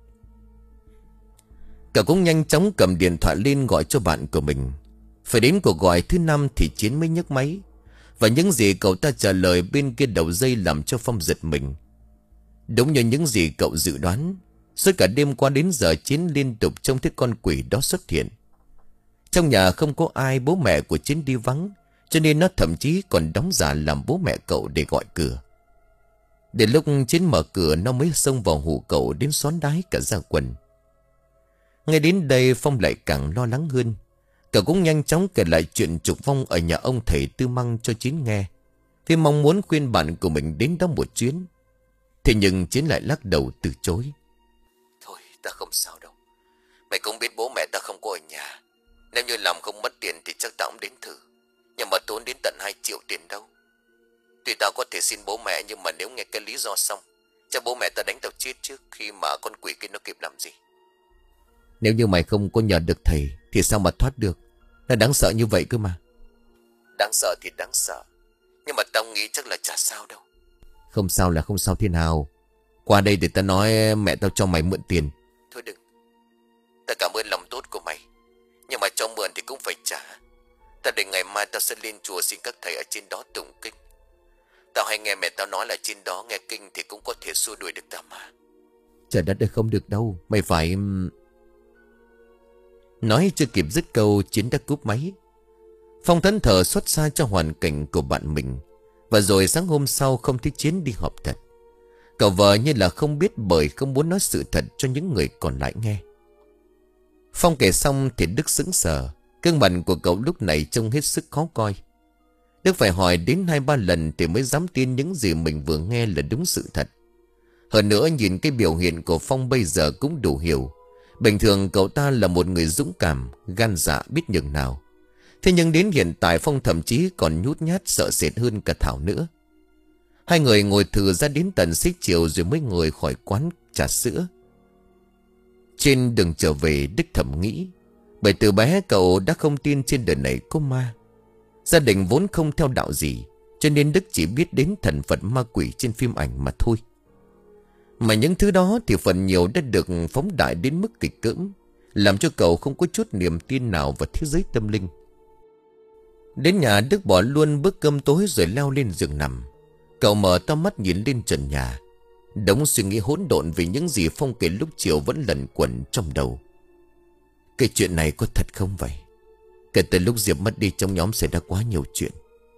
Cậu cũng nhanh chóng cầm điện thoại lên gọi cho bạn của mình. Phải đến cuộc gọi thứ năm thì Chiến mới nhấc máy. Và những gì cậu ta trả lời bên kia đầu dây làm cho Phong giật mình. Đúng như những gì cậu dự đoán, suốt cả đêm qua đến giờ Chiến liên tục trông thấy con quỷ đó xuất hiện. Trong nhà không có ai, bố mẹ của Chiến đi vắng, cho nên nó thậm chí còn đóng giả làm bố mẹ cậu để gọi cửa. Đến lúc Chiến mở cửa, nó mới xông vào hù cậu đến xón đái cả da quần. Ngay đến đây Phong lại càng lo lắng hơn. Cậu cũng nhanh chóng kể lại chuyện trục vong ở nhà ông thầy Tư Măng cho Chiến nghe, vì mong muốn khuyên bạn của mình đến đó một chuyến. Thế nhưng Chiến lại lắc đầu từ chối. Thôi ta không sao đâu. Mày cũng biết bố mẹ ta không có ở nhà. Nếu như làm không mất tiền thì chắc ta cũng đến thử. Nhưng mà tốn đến tận hai triệu tiền đâu. Tuy tao có thể xin bố mẹ, nhưng mà nếu nghe cái lý do xong, chắc bố mẹ ta đánh tao chết trước khi mà con quỷ kia nó kịp làm gì. Nếu như mày không có nhờ được thầy thì sao mà thoát được? Nó đáng sợ như vậy cơ mà. Đáng sợ thì đáng sợ, nhưng mà tao nghĩ chắc là chả sao đâu. Không sao là không sao thế nào? Qua đây để ta nói mẹ tao cho mày mượn tiền. Thôi đừng. Ta cảm ơn lòng tốt của mày, nhưng mà cho mượn thì cũng phải trả. Ta định ngày mai tao sẽ lên chùa xin các thầy ở trên đó tụng kinh. Tao hay nghe mẹ tao nói là trên đó nghe kinh thì cũng có thể xua đuổi được tà ma. Trời đất ơi, không được đâu. Mày phải... Nói chưa kịp dứt câu, Chiến đã cúp máy. Phong thẫn thờ xót xa cho hoàn cảnh của bạn mình. Và rồi sáng hôm sau không thấy Chiến đi họp thật. Cậu vợ như là không biết, bởi không muốn nói sự thật cho những người còn lại nghe. Phong kể xong thì Đức sững sờ. Gương mặt của cậu lúc này trông hết sức khó coi. Đức phải hỏi đến hai ba lần thì mới dám tin những gì mình vừa nghe là đúng sự thật. Hơn nữa nhìn cái biểu hiện của Phong bây giờ cũng đủ hiểu. Bình thường cậu ta là một người dũng cảm, gan dạ biết nhường nào. Thế nhưng đến hiện tại Phong thậm chí còn nhút nhát sợ sệt hơn cả Thảo nữa. Hai người ngồi thử ra đến tận xế chiều rồi mới ngồi khỏi quán trà sữa. Trên đường trở về, Đức thầm nghĩ Bởi từ bé cậu đã không tin trên đời này có ma. Gia đình vốn không theo đạo gì, cho nên Đức chỉ biết đến thần Phật ma quỷ trên phim ảnh mà thôi. Mà những thứ đó thì phần nhiều đã được phóng đại đến mức kịch cỡm, làm cho cậu không có chút niềm tin nào vào thế giới tâm linh. Đến nhà Đức bỏ luôn bữa cơm tối rồi leo lên giường nằm. Cậu mở to mắt nhìn lên trần nhà. Đống suy nghĩ hỗn độn vì những gì Phong kể lúc chiều vẫn lẩn quẩn trong đầu. Cái chuyện này có thật không vậy? Kể từ lúc Diệp mất đi trong nhóm xảy ra quá nhiều chuyện.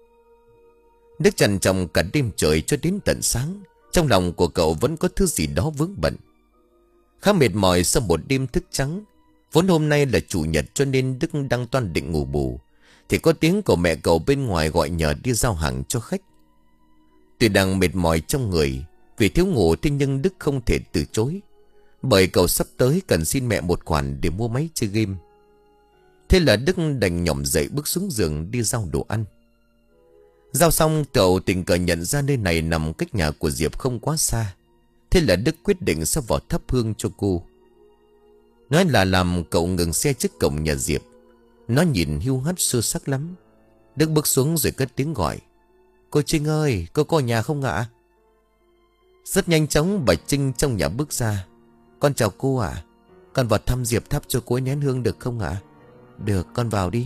Đức trằn trọc cả đêm trời cho đến tận sáng. Trong lòng của cậu vẫn có thứ gì đó vướng bận. Khá mệt mỏi sau một đêm thức trắng. Vốn hôm nay là chủ nhật cho nên Đức đang toan định ngủ bù, thì có tiếng của mẹ cậu bên ngoài gọi nhờ đi giao hàng cho khách. Tuy đang mệt mỏi trong người vì thiếu ngủ, thế nhưng Đức không thể từ chối, bởi cậu sắp tới cần xin mẹ một khoản để mua máy chơi game. Thế là Đức đành nhỏm dậy bước xuống giường đi giao đồ ăn. Giao xong, cậu tình cờ nhận ra nơi này nằm cách nhà của Diệp không quá xa. Thế là Đức quyết định sẽ vào thắp hương cho cô. Nói là làm, cậu ngừng xe trước cổng nhà Diệp. Nó nhìn hiu hắt sơ sắc lắm. Đức bước xuống rồi cất tiếng gọi: "Cô Trinh ơi, cô có ở nhà không ạ?" Rất nhanh chóng bà Trinh trong nhà bước ra: "Con chào cô ạ. Con vào thăm Diệp thắp cho cô ấy nén hương được không ạ?" "Được, con vào đi."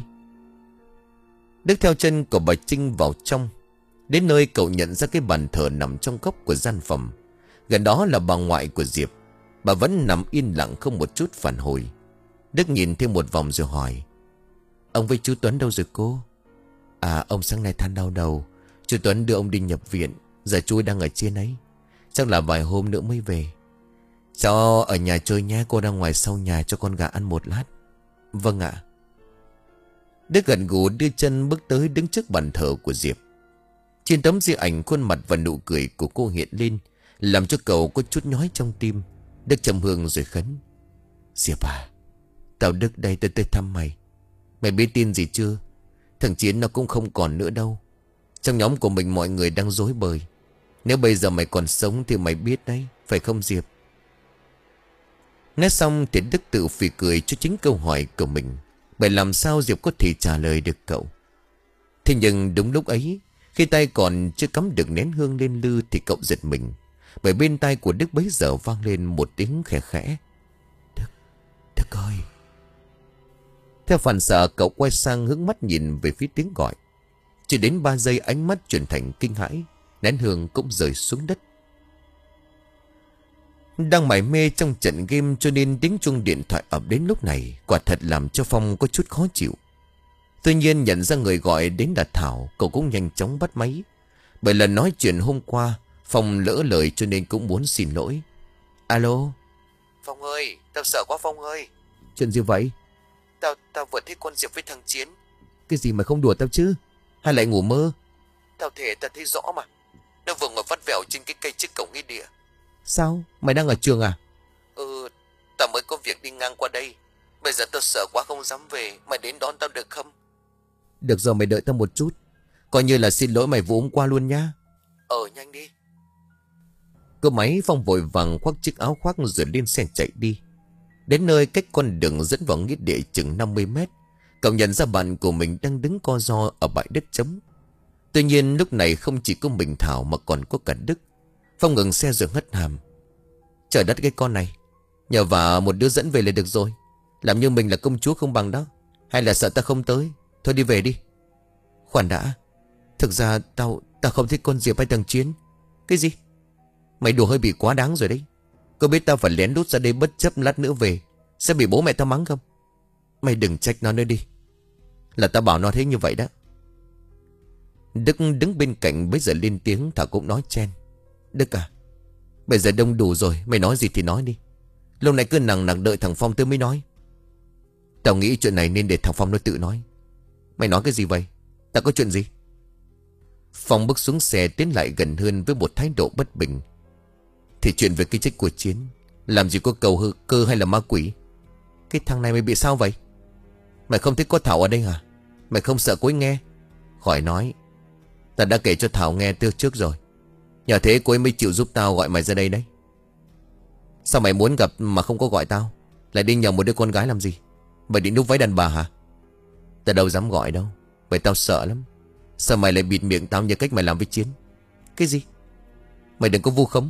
Đức theo chân của bà Trinh vào trong. Đến nơi cậu nhận ra cái bàn thờ nằm trong góc của gian phòng. Gần đó là bà ngoại của Diệp. Bà vẫn nằm yên lặng không một chút phản hồi. Đức nhìn thêm một vòng rồi hỏi: "Ông với chú Tuấn đâu rồi cô?" "À, ông sáng nay than đau đầu. Chú Tuấn đưa ông đi nhập viện. Giờ chú đang ở trên ấy. Chắc là vài hôm nữa mới về. Cháu ở nhà chơi nhé, cô ra ngoài sau nhà cho con gà ăn một lát." "Vâng ạ." Đức gật gù đưa chân bước tới đứng trước bàn thờ của Diệp. Trên tấm di ảnh, khuôn mặt và nụ cười của cô hiện lên, làm cho cậu có chút nhói trong tim. Đức trầm hương rồi khấn: "Diệp à, tao Đức đây, tôi tới thăm mày. Mày biết tin gì chưa? Thằng Chiến nó cũng không còn nữa đâu. Trong nhóm của mình mọi người đang rối bời. Nếu bây giờ mày còn sống thì mày biết đấy, phải không Diệp?" Nói xong thì Đức tự phì cười cho chính câu hỏi của mình, bởi làm sao Diệp có thể trả lời được cậu. Thế nhưng đúng lúc ấy, khi tay còn chưa cắm được nén hương lên lư thì cậu giật mình, bởi bên tai của Đức bấy giờ vang lên một tiếng khẽ khẽ: "Đức, Đức ơi." Theo phản xạ, cậu quay sang hướng mắt nhìn về phía tiếng gọi. Chỉ đến ba giây ánh mắt chuyển thành kinh hãi, nén hương cũng rơi xuống đất. Đang mải mê trong trận game cho nên tiếng chuông điện thoại ập đến lúc này quả thật làm cho Phong có chút khó chịu. Tuy nhiên nhận ra người gọi đến là Thảo, cậu cũng nhanh chóng bắt máy. Bởi lần nói chuyện hôm qua Phong lỡ lời cho nên cũng muốn xin lỗi. "Alo." "Phong ơi, tao sợ quá Phong ơi." "Chuyện gì vậy?" Tao tao vừa thấy con Diệp với thằng Chiến." "Cái gì mà không đùa tao chứ? Hay lại ngủ mơ?" "Tao thể tao thấy rõ mà. Nó vừa ngồi vắt vẻo trên cái cây trước cổng nghĩa địa." "Sao? Mày đang ở trường à?" "Ừ, tao mới có việc đi ngang qua đây. Bây giờ tao sợ quá không dám về. Mày đến đón tao được không?" "Được rồi, mày đợi tao một chút. Coi như là xin lỗi mày vụ hôm qua luôn nhá." "Ờ, nhanh đi." Cậu máy, Phong vội vàng khoác chiếc áo khoác rồi lên xe chạy đi. Đến nơi cách con đường dẫn vào nghĩa địa chừng năm mươi mét, cậu nhận ra bạn của mình đang đứng co ro ở bãi đất trống. Tuy nhiên lúc này không chỉ có mình Thảo mà còn có cả Đức. Phong ngừng xe rồi hất hàm: "Trời đất, cái con này, nhờ vả một đứa dẫn về là được rồi. Làm như mình là công chúa không bằng đó. Hay là sợ ta không tới? Thôi đi về đi." "Khoan đã, thực ra tao Tao không thích con Diệp hay thằng Chiến." "Cái gì? Mày đùa hơi bị quá đáng rồi đấy. Có biết tao phải lén lút ra đây bất chấp lát nữa về sẽ bị bố mẹ tao mắng không?" "Mày đừng trách nó nữa đi. Là tao bảo nó thế như vậy đó." Đức đứng bên cạnh bây giờ lên tiếng, Thảo cũng nói chen: "Đức à, bây giờ đông đủ rồi, mày nói gì thì nói đi. Lâu nay cứ nằng nặc đợi thằng Phong tới mới nói." "Tao nghĩ chuyện này nên để thằng Phong nó tự nói." "Mày nói cái gì vậy? Tao có chuyện gì?" Phong bước xuống xe tiến lại gần hơn với một thái độ bất bình: "Thì chuyện về cái chết của Chiến, làm gì có cầu hư cơ hay là ma quỷ? Cái thằng này mày bị sao vậy? Mày không thích có Thảo ở đây hả? Mày không sợ cô ấy nghe? Khỏi nói, ta đã kể cho Thảo nghe từ trước rồi. Nhờ thế cô ấy mới chịu giúp tao gọi mày ra đây đấy. Sao mày muốn gặp mà không có gọi tao, lại đi nhờ một đứa con gái làm gì?" Mày định núp váy đàn bà hả? Tao đâu dám gọi đâu. Vậy tao sợ lắm. Sao mày lại bịt miệng tao như cách mày làm với Chiến? Cái gì? Mày đừng có vu khống.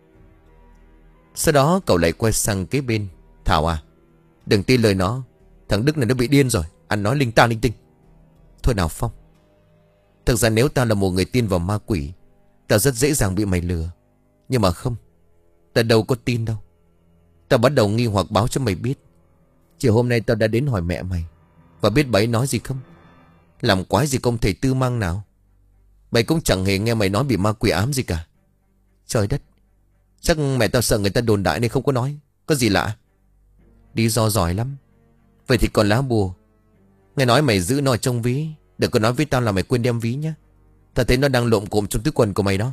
Sau đó cậu lại quay sang kế bên. Thảo à, đừng tin lời nó. Thằng Đức này nó bị điên rồi. Ăn nói linh ta linh tinh. Thôi nào Phong, thực ra nếu tao là một người tin vào ma quỷ, tao rất dễ dàng bị mày lừa. Nhưng mà không, tao đâu có tin đâu. Tao bắt đầu nghi hoặc báo cho mày biết. Chiều hôm nay tao đã đến hỏi mẹ mày. Và biết bà ấy nói gì không? Làm quái gì công thể tư mang nào. Mày cũng chẳng hề nghe mày nói bị ma quỷ ám gì cả. Trời đất, chắc mẹ tao sợ người ta đồn đại nên không có nói. Có gì lạ? Lý do giỏi lắm. Vậy thì còn lá bùa. Nghe nói mày giữ nó ở trong ví. Đừng có nói với tao là mày quên đem ví nhé. Tao thấy nó đang lộn cộm trong túi quần của mày đó.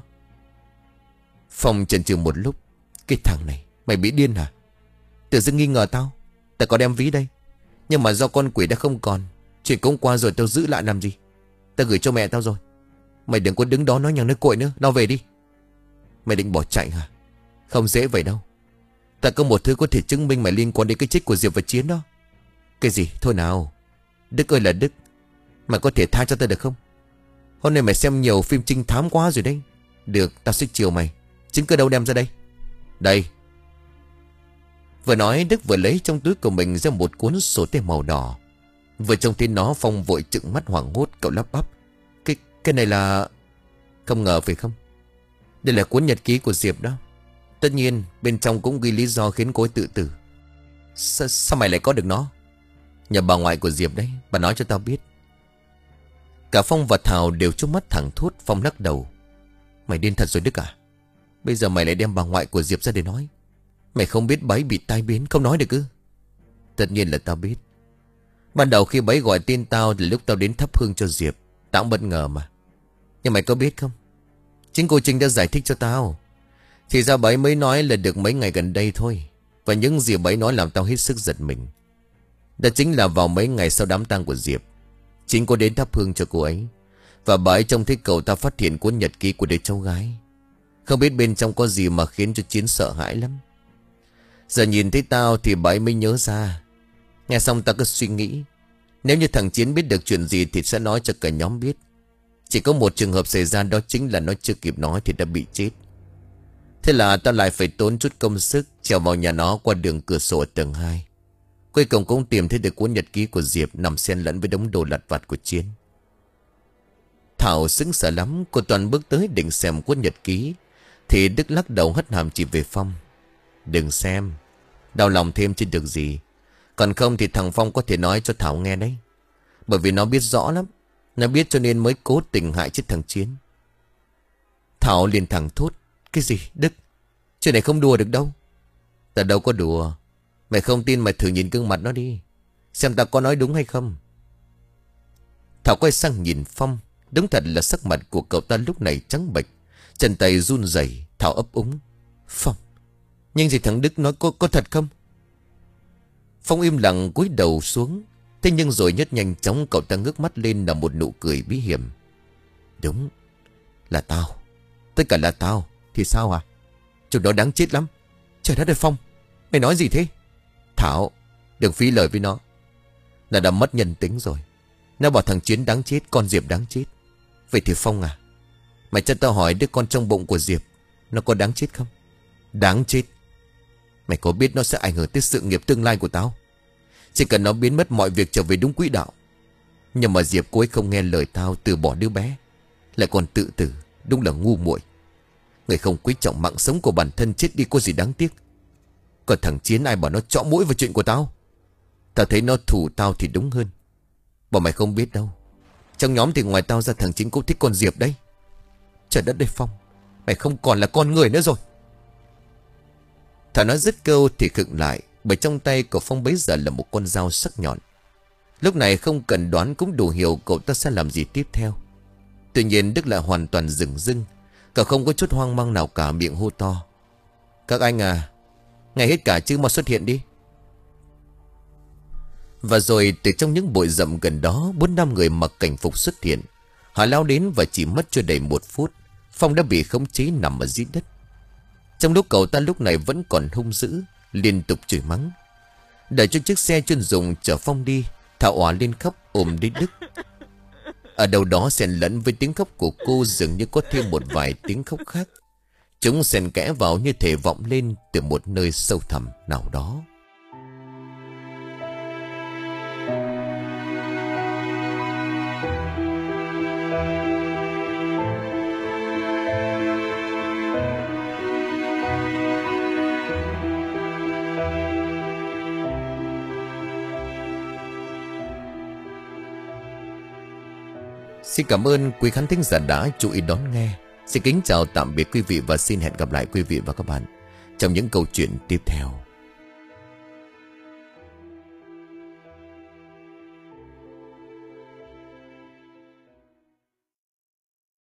Phong chần chừ một lúc. Cái thằng này, mày bị điên hả? Tự dưng nghi ngờ tao. Tao có đem ví đây. Nhưng mà do con quỷ đã không còn. Chuyện cũng qua rồi, tao giữ lại làm gì? Tao gửi cho mẹ tao rồi. Mày đừng có đứng đó nói nhằng nói cội nữa. Nào về đi. Mày định bỏ chạy hả? Không dễ vậy đâu. Tao có một thứ có thể chứng minh mày liên quan đến cái chết của Diệp và Chiến đó. Cái gì? Thôi nào. Đức ơi là Đức, mày có thể tha cho tao được không? Hôm nay mày xem nhiều phim trinh thám quá rồi đấy. Được, tao sẽ chiều mày. Chứng cứ đâu đem ra đây? Đây. Vừa nói Đức vừa lấy trong túi của mình ra một cuốn sổ tay màu đỏ. Vừa trông thấy nó, Phong vội trừng mắt hoảng hốt. Cậu lắp bắp. Cái cái này là... Không ngờ phải không? Đây là cuốn nhật ký của Diệp đó. Tất nhiên bên trong cũng ghi lý do khiến cô ấy tự tử. Sa, Sao mày lại có được nó? Nhờ bà ngoại của Diệp đấy. Bà nói cho tao biết. Cả Phong và Thảo đều trúc mắt thẳng thốt. Phong lắc đầu. Mày điên thật rồi Đức à? Bây giờ mày lại đem bà ngoại của Diệp ra để nói. Mày không biết bà ấy bị tai biến không nói được ư? Tất nhiên là tao biết. Ban đầu khi bà ấy gọi tên tao là lúc tao đến thắp hương cho Diệp. Tao cũng bất ngờ mà. Nhưng mày có biết không, chính cô Trinh đã giải thích cho tao. Thì ra bà ấy mới nói là được mấy ngày gần đây thôi. Và những gì bà ấy nói làm tao hết sức giật mình. Đó chính là vào mấy ngày sau đám tang của Diệp, chính cô đến thắp hương cho cô ấy. Và bà ấy trông thấy cậu ta phát hiện cuốn nhật ký của đứa cháu gái. Không biết bên trong có gì mà khiến cho Chiến sợ hãi lắm. Giờ nhìn thấy tao thì bà ấy mới nhớ ra. Nghe xong tao cứ suy nghĩ, nếu như thằng Chiến biết được chuyện gì thì sẽ nói cho cả nhóm biết. Chỉ có một trường hợp xảy ra, đó chính là nó chưa kịp nói thì đã bị chết. Thế là tao lại phải tốn chút công sức trèo vào nhà nó qua đường cửa sổ ở tầng hai. Cuối cùng cũng tìm thấy được cuốn nhật ký của Diệp nằm xen lẫn với đống đồ lặt vặt của Chiến. Thảo sững sờ lắm. Cô Toàn bước tới định xem cuốn nhật ký thì Đức lắc đầu hất hàm chỉ về Phong. Đừng xem, đau lòng thêm chứ được gì. Còn không thì thằng Phong có thể nói cho Thảo nghe đấy. Bởi vì nó biết rõ lắm. Nó biết cho nên mới cố tình hại chết thằng Chiến. Thảo liền thẳng thốt. Cái gì Đức? Chuyện này không đùa được đâu. Ta đâu có đùa. Mày không tin mày thử nhìn gương mặt nó đi, xem ta có nói đúng hay không. Thảo quay sang nhìn Phong. Đúng thật là sắc mặt của cậu ta lúc này trắng bệch, chân tay run rẩy. Thảo ấp úng. Phong, nhưng gì thằng Đức nói có, có thật không? Phong im lặng cúi đầu xuống. Thế nhưng rồi nhất nhanh chóng cậu ta ngước mắt lên là một nụ cười bí hiểm. Đúng, là tao. Tất cả là tao. Thì sao à? Chúng nó đáng chết lắm. Trời đất ơi Phong, mày nói gì thế? Thảo, đừng phí lời với nó. Nó đã mất nhân tính rồi. Nó bảo thằng Chiến đáng chết, con Diệp đáng chết. Vậy thì Phong à, mày cho tao hỏi đứa con trong bụng của Diệp, nó có đáng chết không? Đáng chết? Mày có biết nó sẽ ảnh hưởng tới sự nghiệp tương lai của tao? Chỉ cần nó biến mất mọi việc trở về đúng quỹ đạo. Nhưng mà Diệp cô ấy không nghe lời tao, từ bỏ đứa bé, lại còn tự tử. Đúng là ngu muội. Người không quý trọng mạng sống của bản thân chết đi có gì đáng tiếc. Còn thằng Chiến ai bảo nó chõ mũi vào chuyện của tao? Tao thấy nó thủ tao thì đúng hơn. Bảo mày không biết đâu, trong nhóm thì ngoài tao ra thằng Chính cũng thích con Diệp đấy. Trời đất ơi Phong, mày không còn là con người nữa rồi. Thảo nói dứt câu thì khựng lại, bởi trong tay của Phong bấy giờ là một con dao sắc nhọn. Lúc này không cần đoán cũng đủ hiểu cậu ta sẽ làm gì tiếp theo. Tuy nhiên Đức lại hoàn toàn dửng dưng. Cậu không có chút hoang mang nào cả, miệng hô to. Các anh à, ngay hết cả chứ mà xuất hiện đi. Và rồi từ trong những bụi rậm gần đó, bốn năm người mặc cảnh phục xuất hiện. Họ lao đến và chỉ mất chưa đầy một phút, Phong đã bị khống chế nằm ở dưới đất. Trong lúc cậu ta lúc này vẫn còn hung dữ, liên tục chửi mắng. Đợi cho chiếc xe chuyên dùng chở Phong đi, Thảo òa lên khóc ôm lấy Đức. Ở đâu đó xen lẫn với tiếng khóc của cô dường như có thêm một vài tiếng khóc khác. Chúng xen kẽ vào như thể vọng lên từ một nơi sâu thẳm nào đó. Xin cảm ơn quý khán thính giả đã chú ý đón nghe. Xin kính chào tạm biệt quý vị và xin hẹn gặp lại quý vị và các bạn trong những câu chuyện tiếp theo.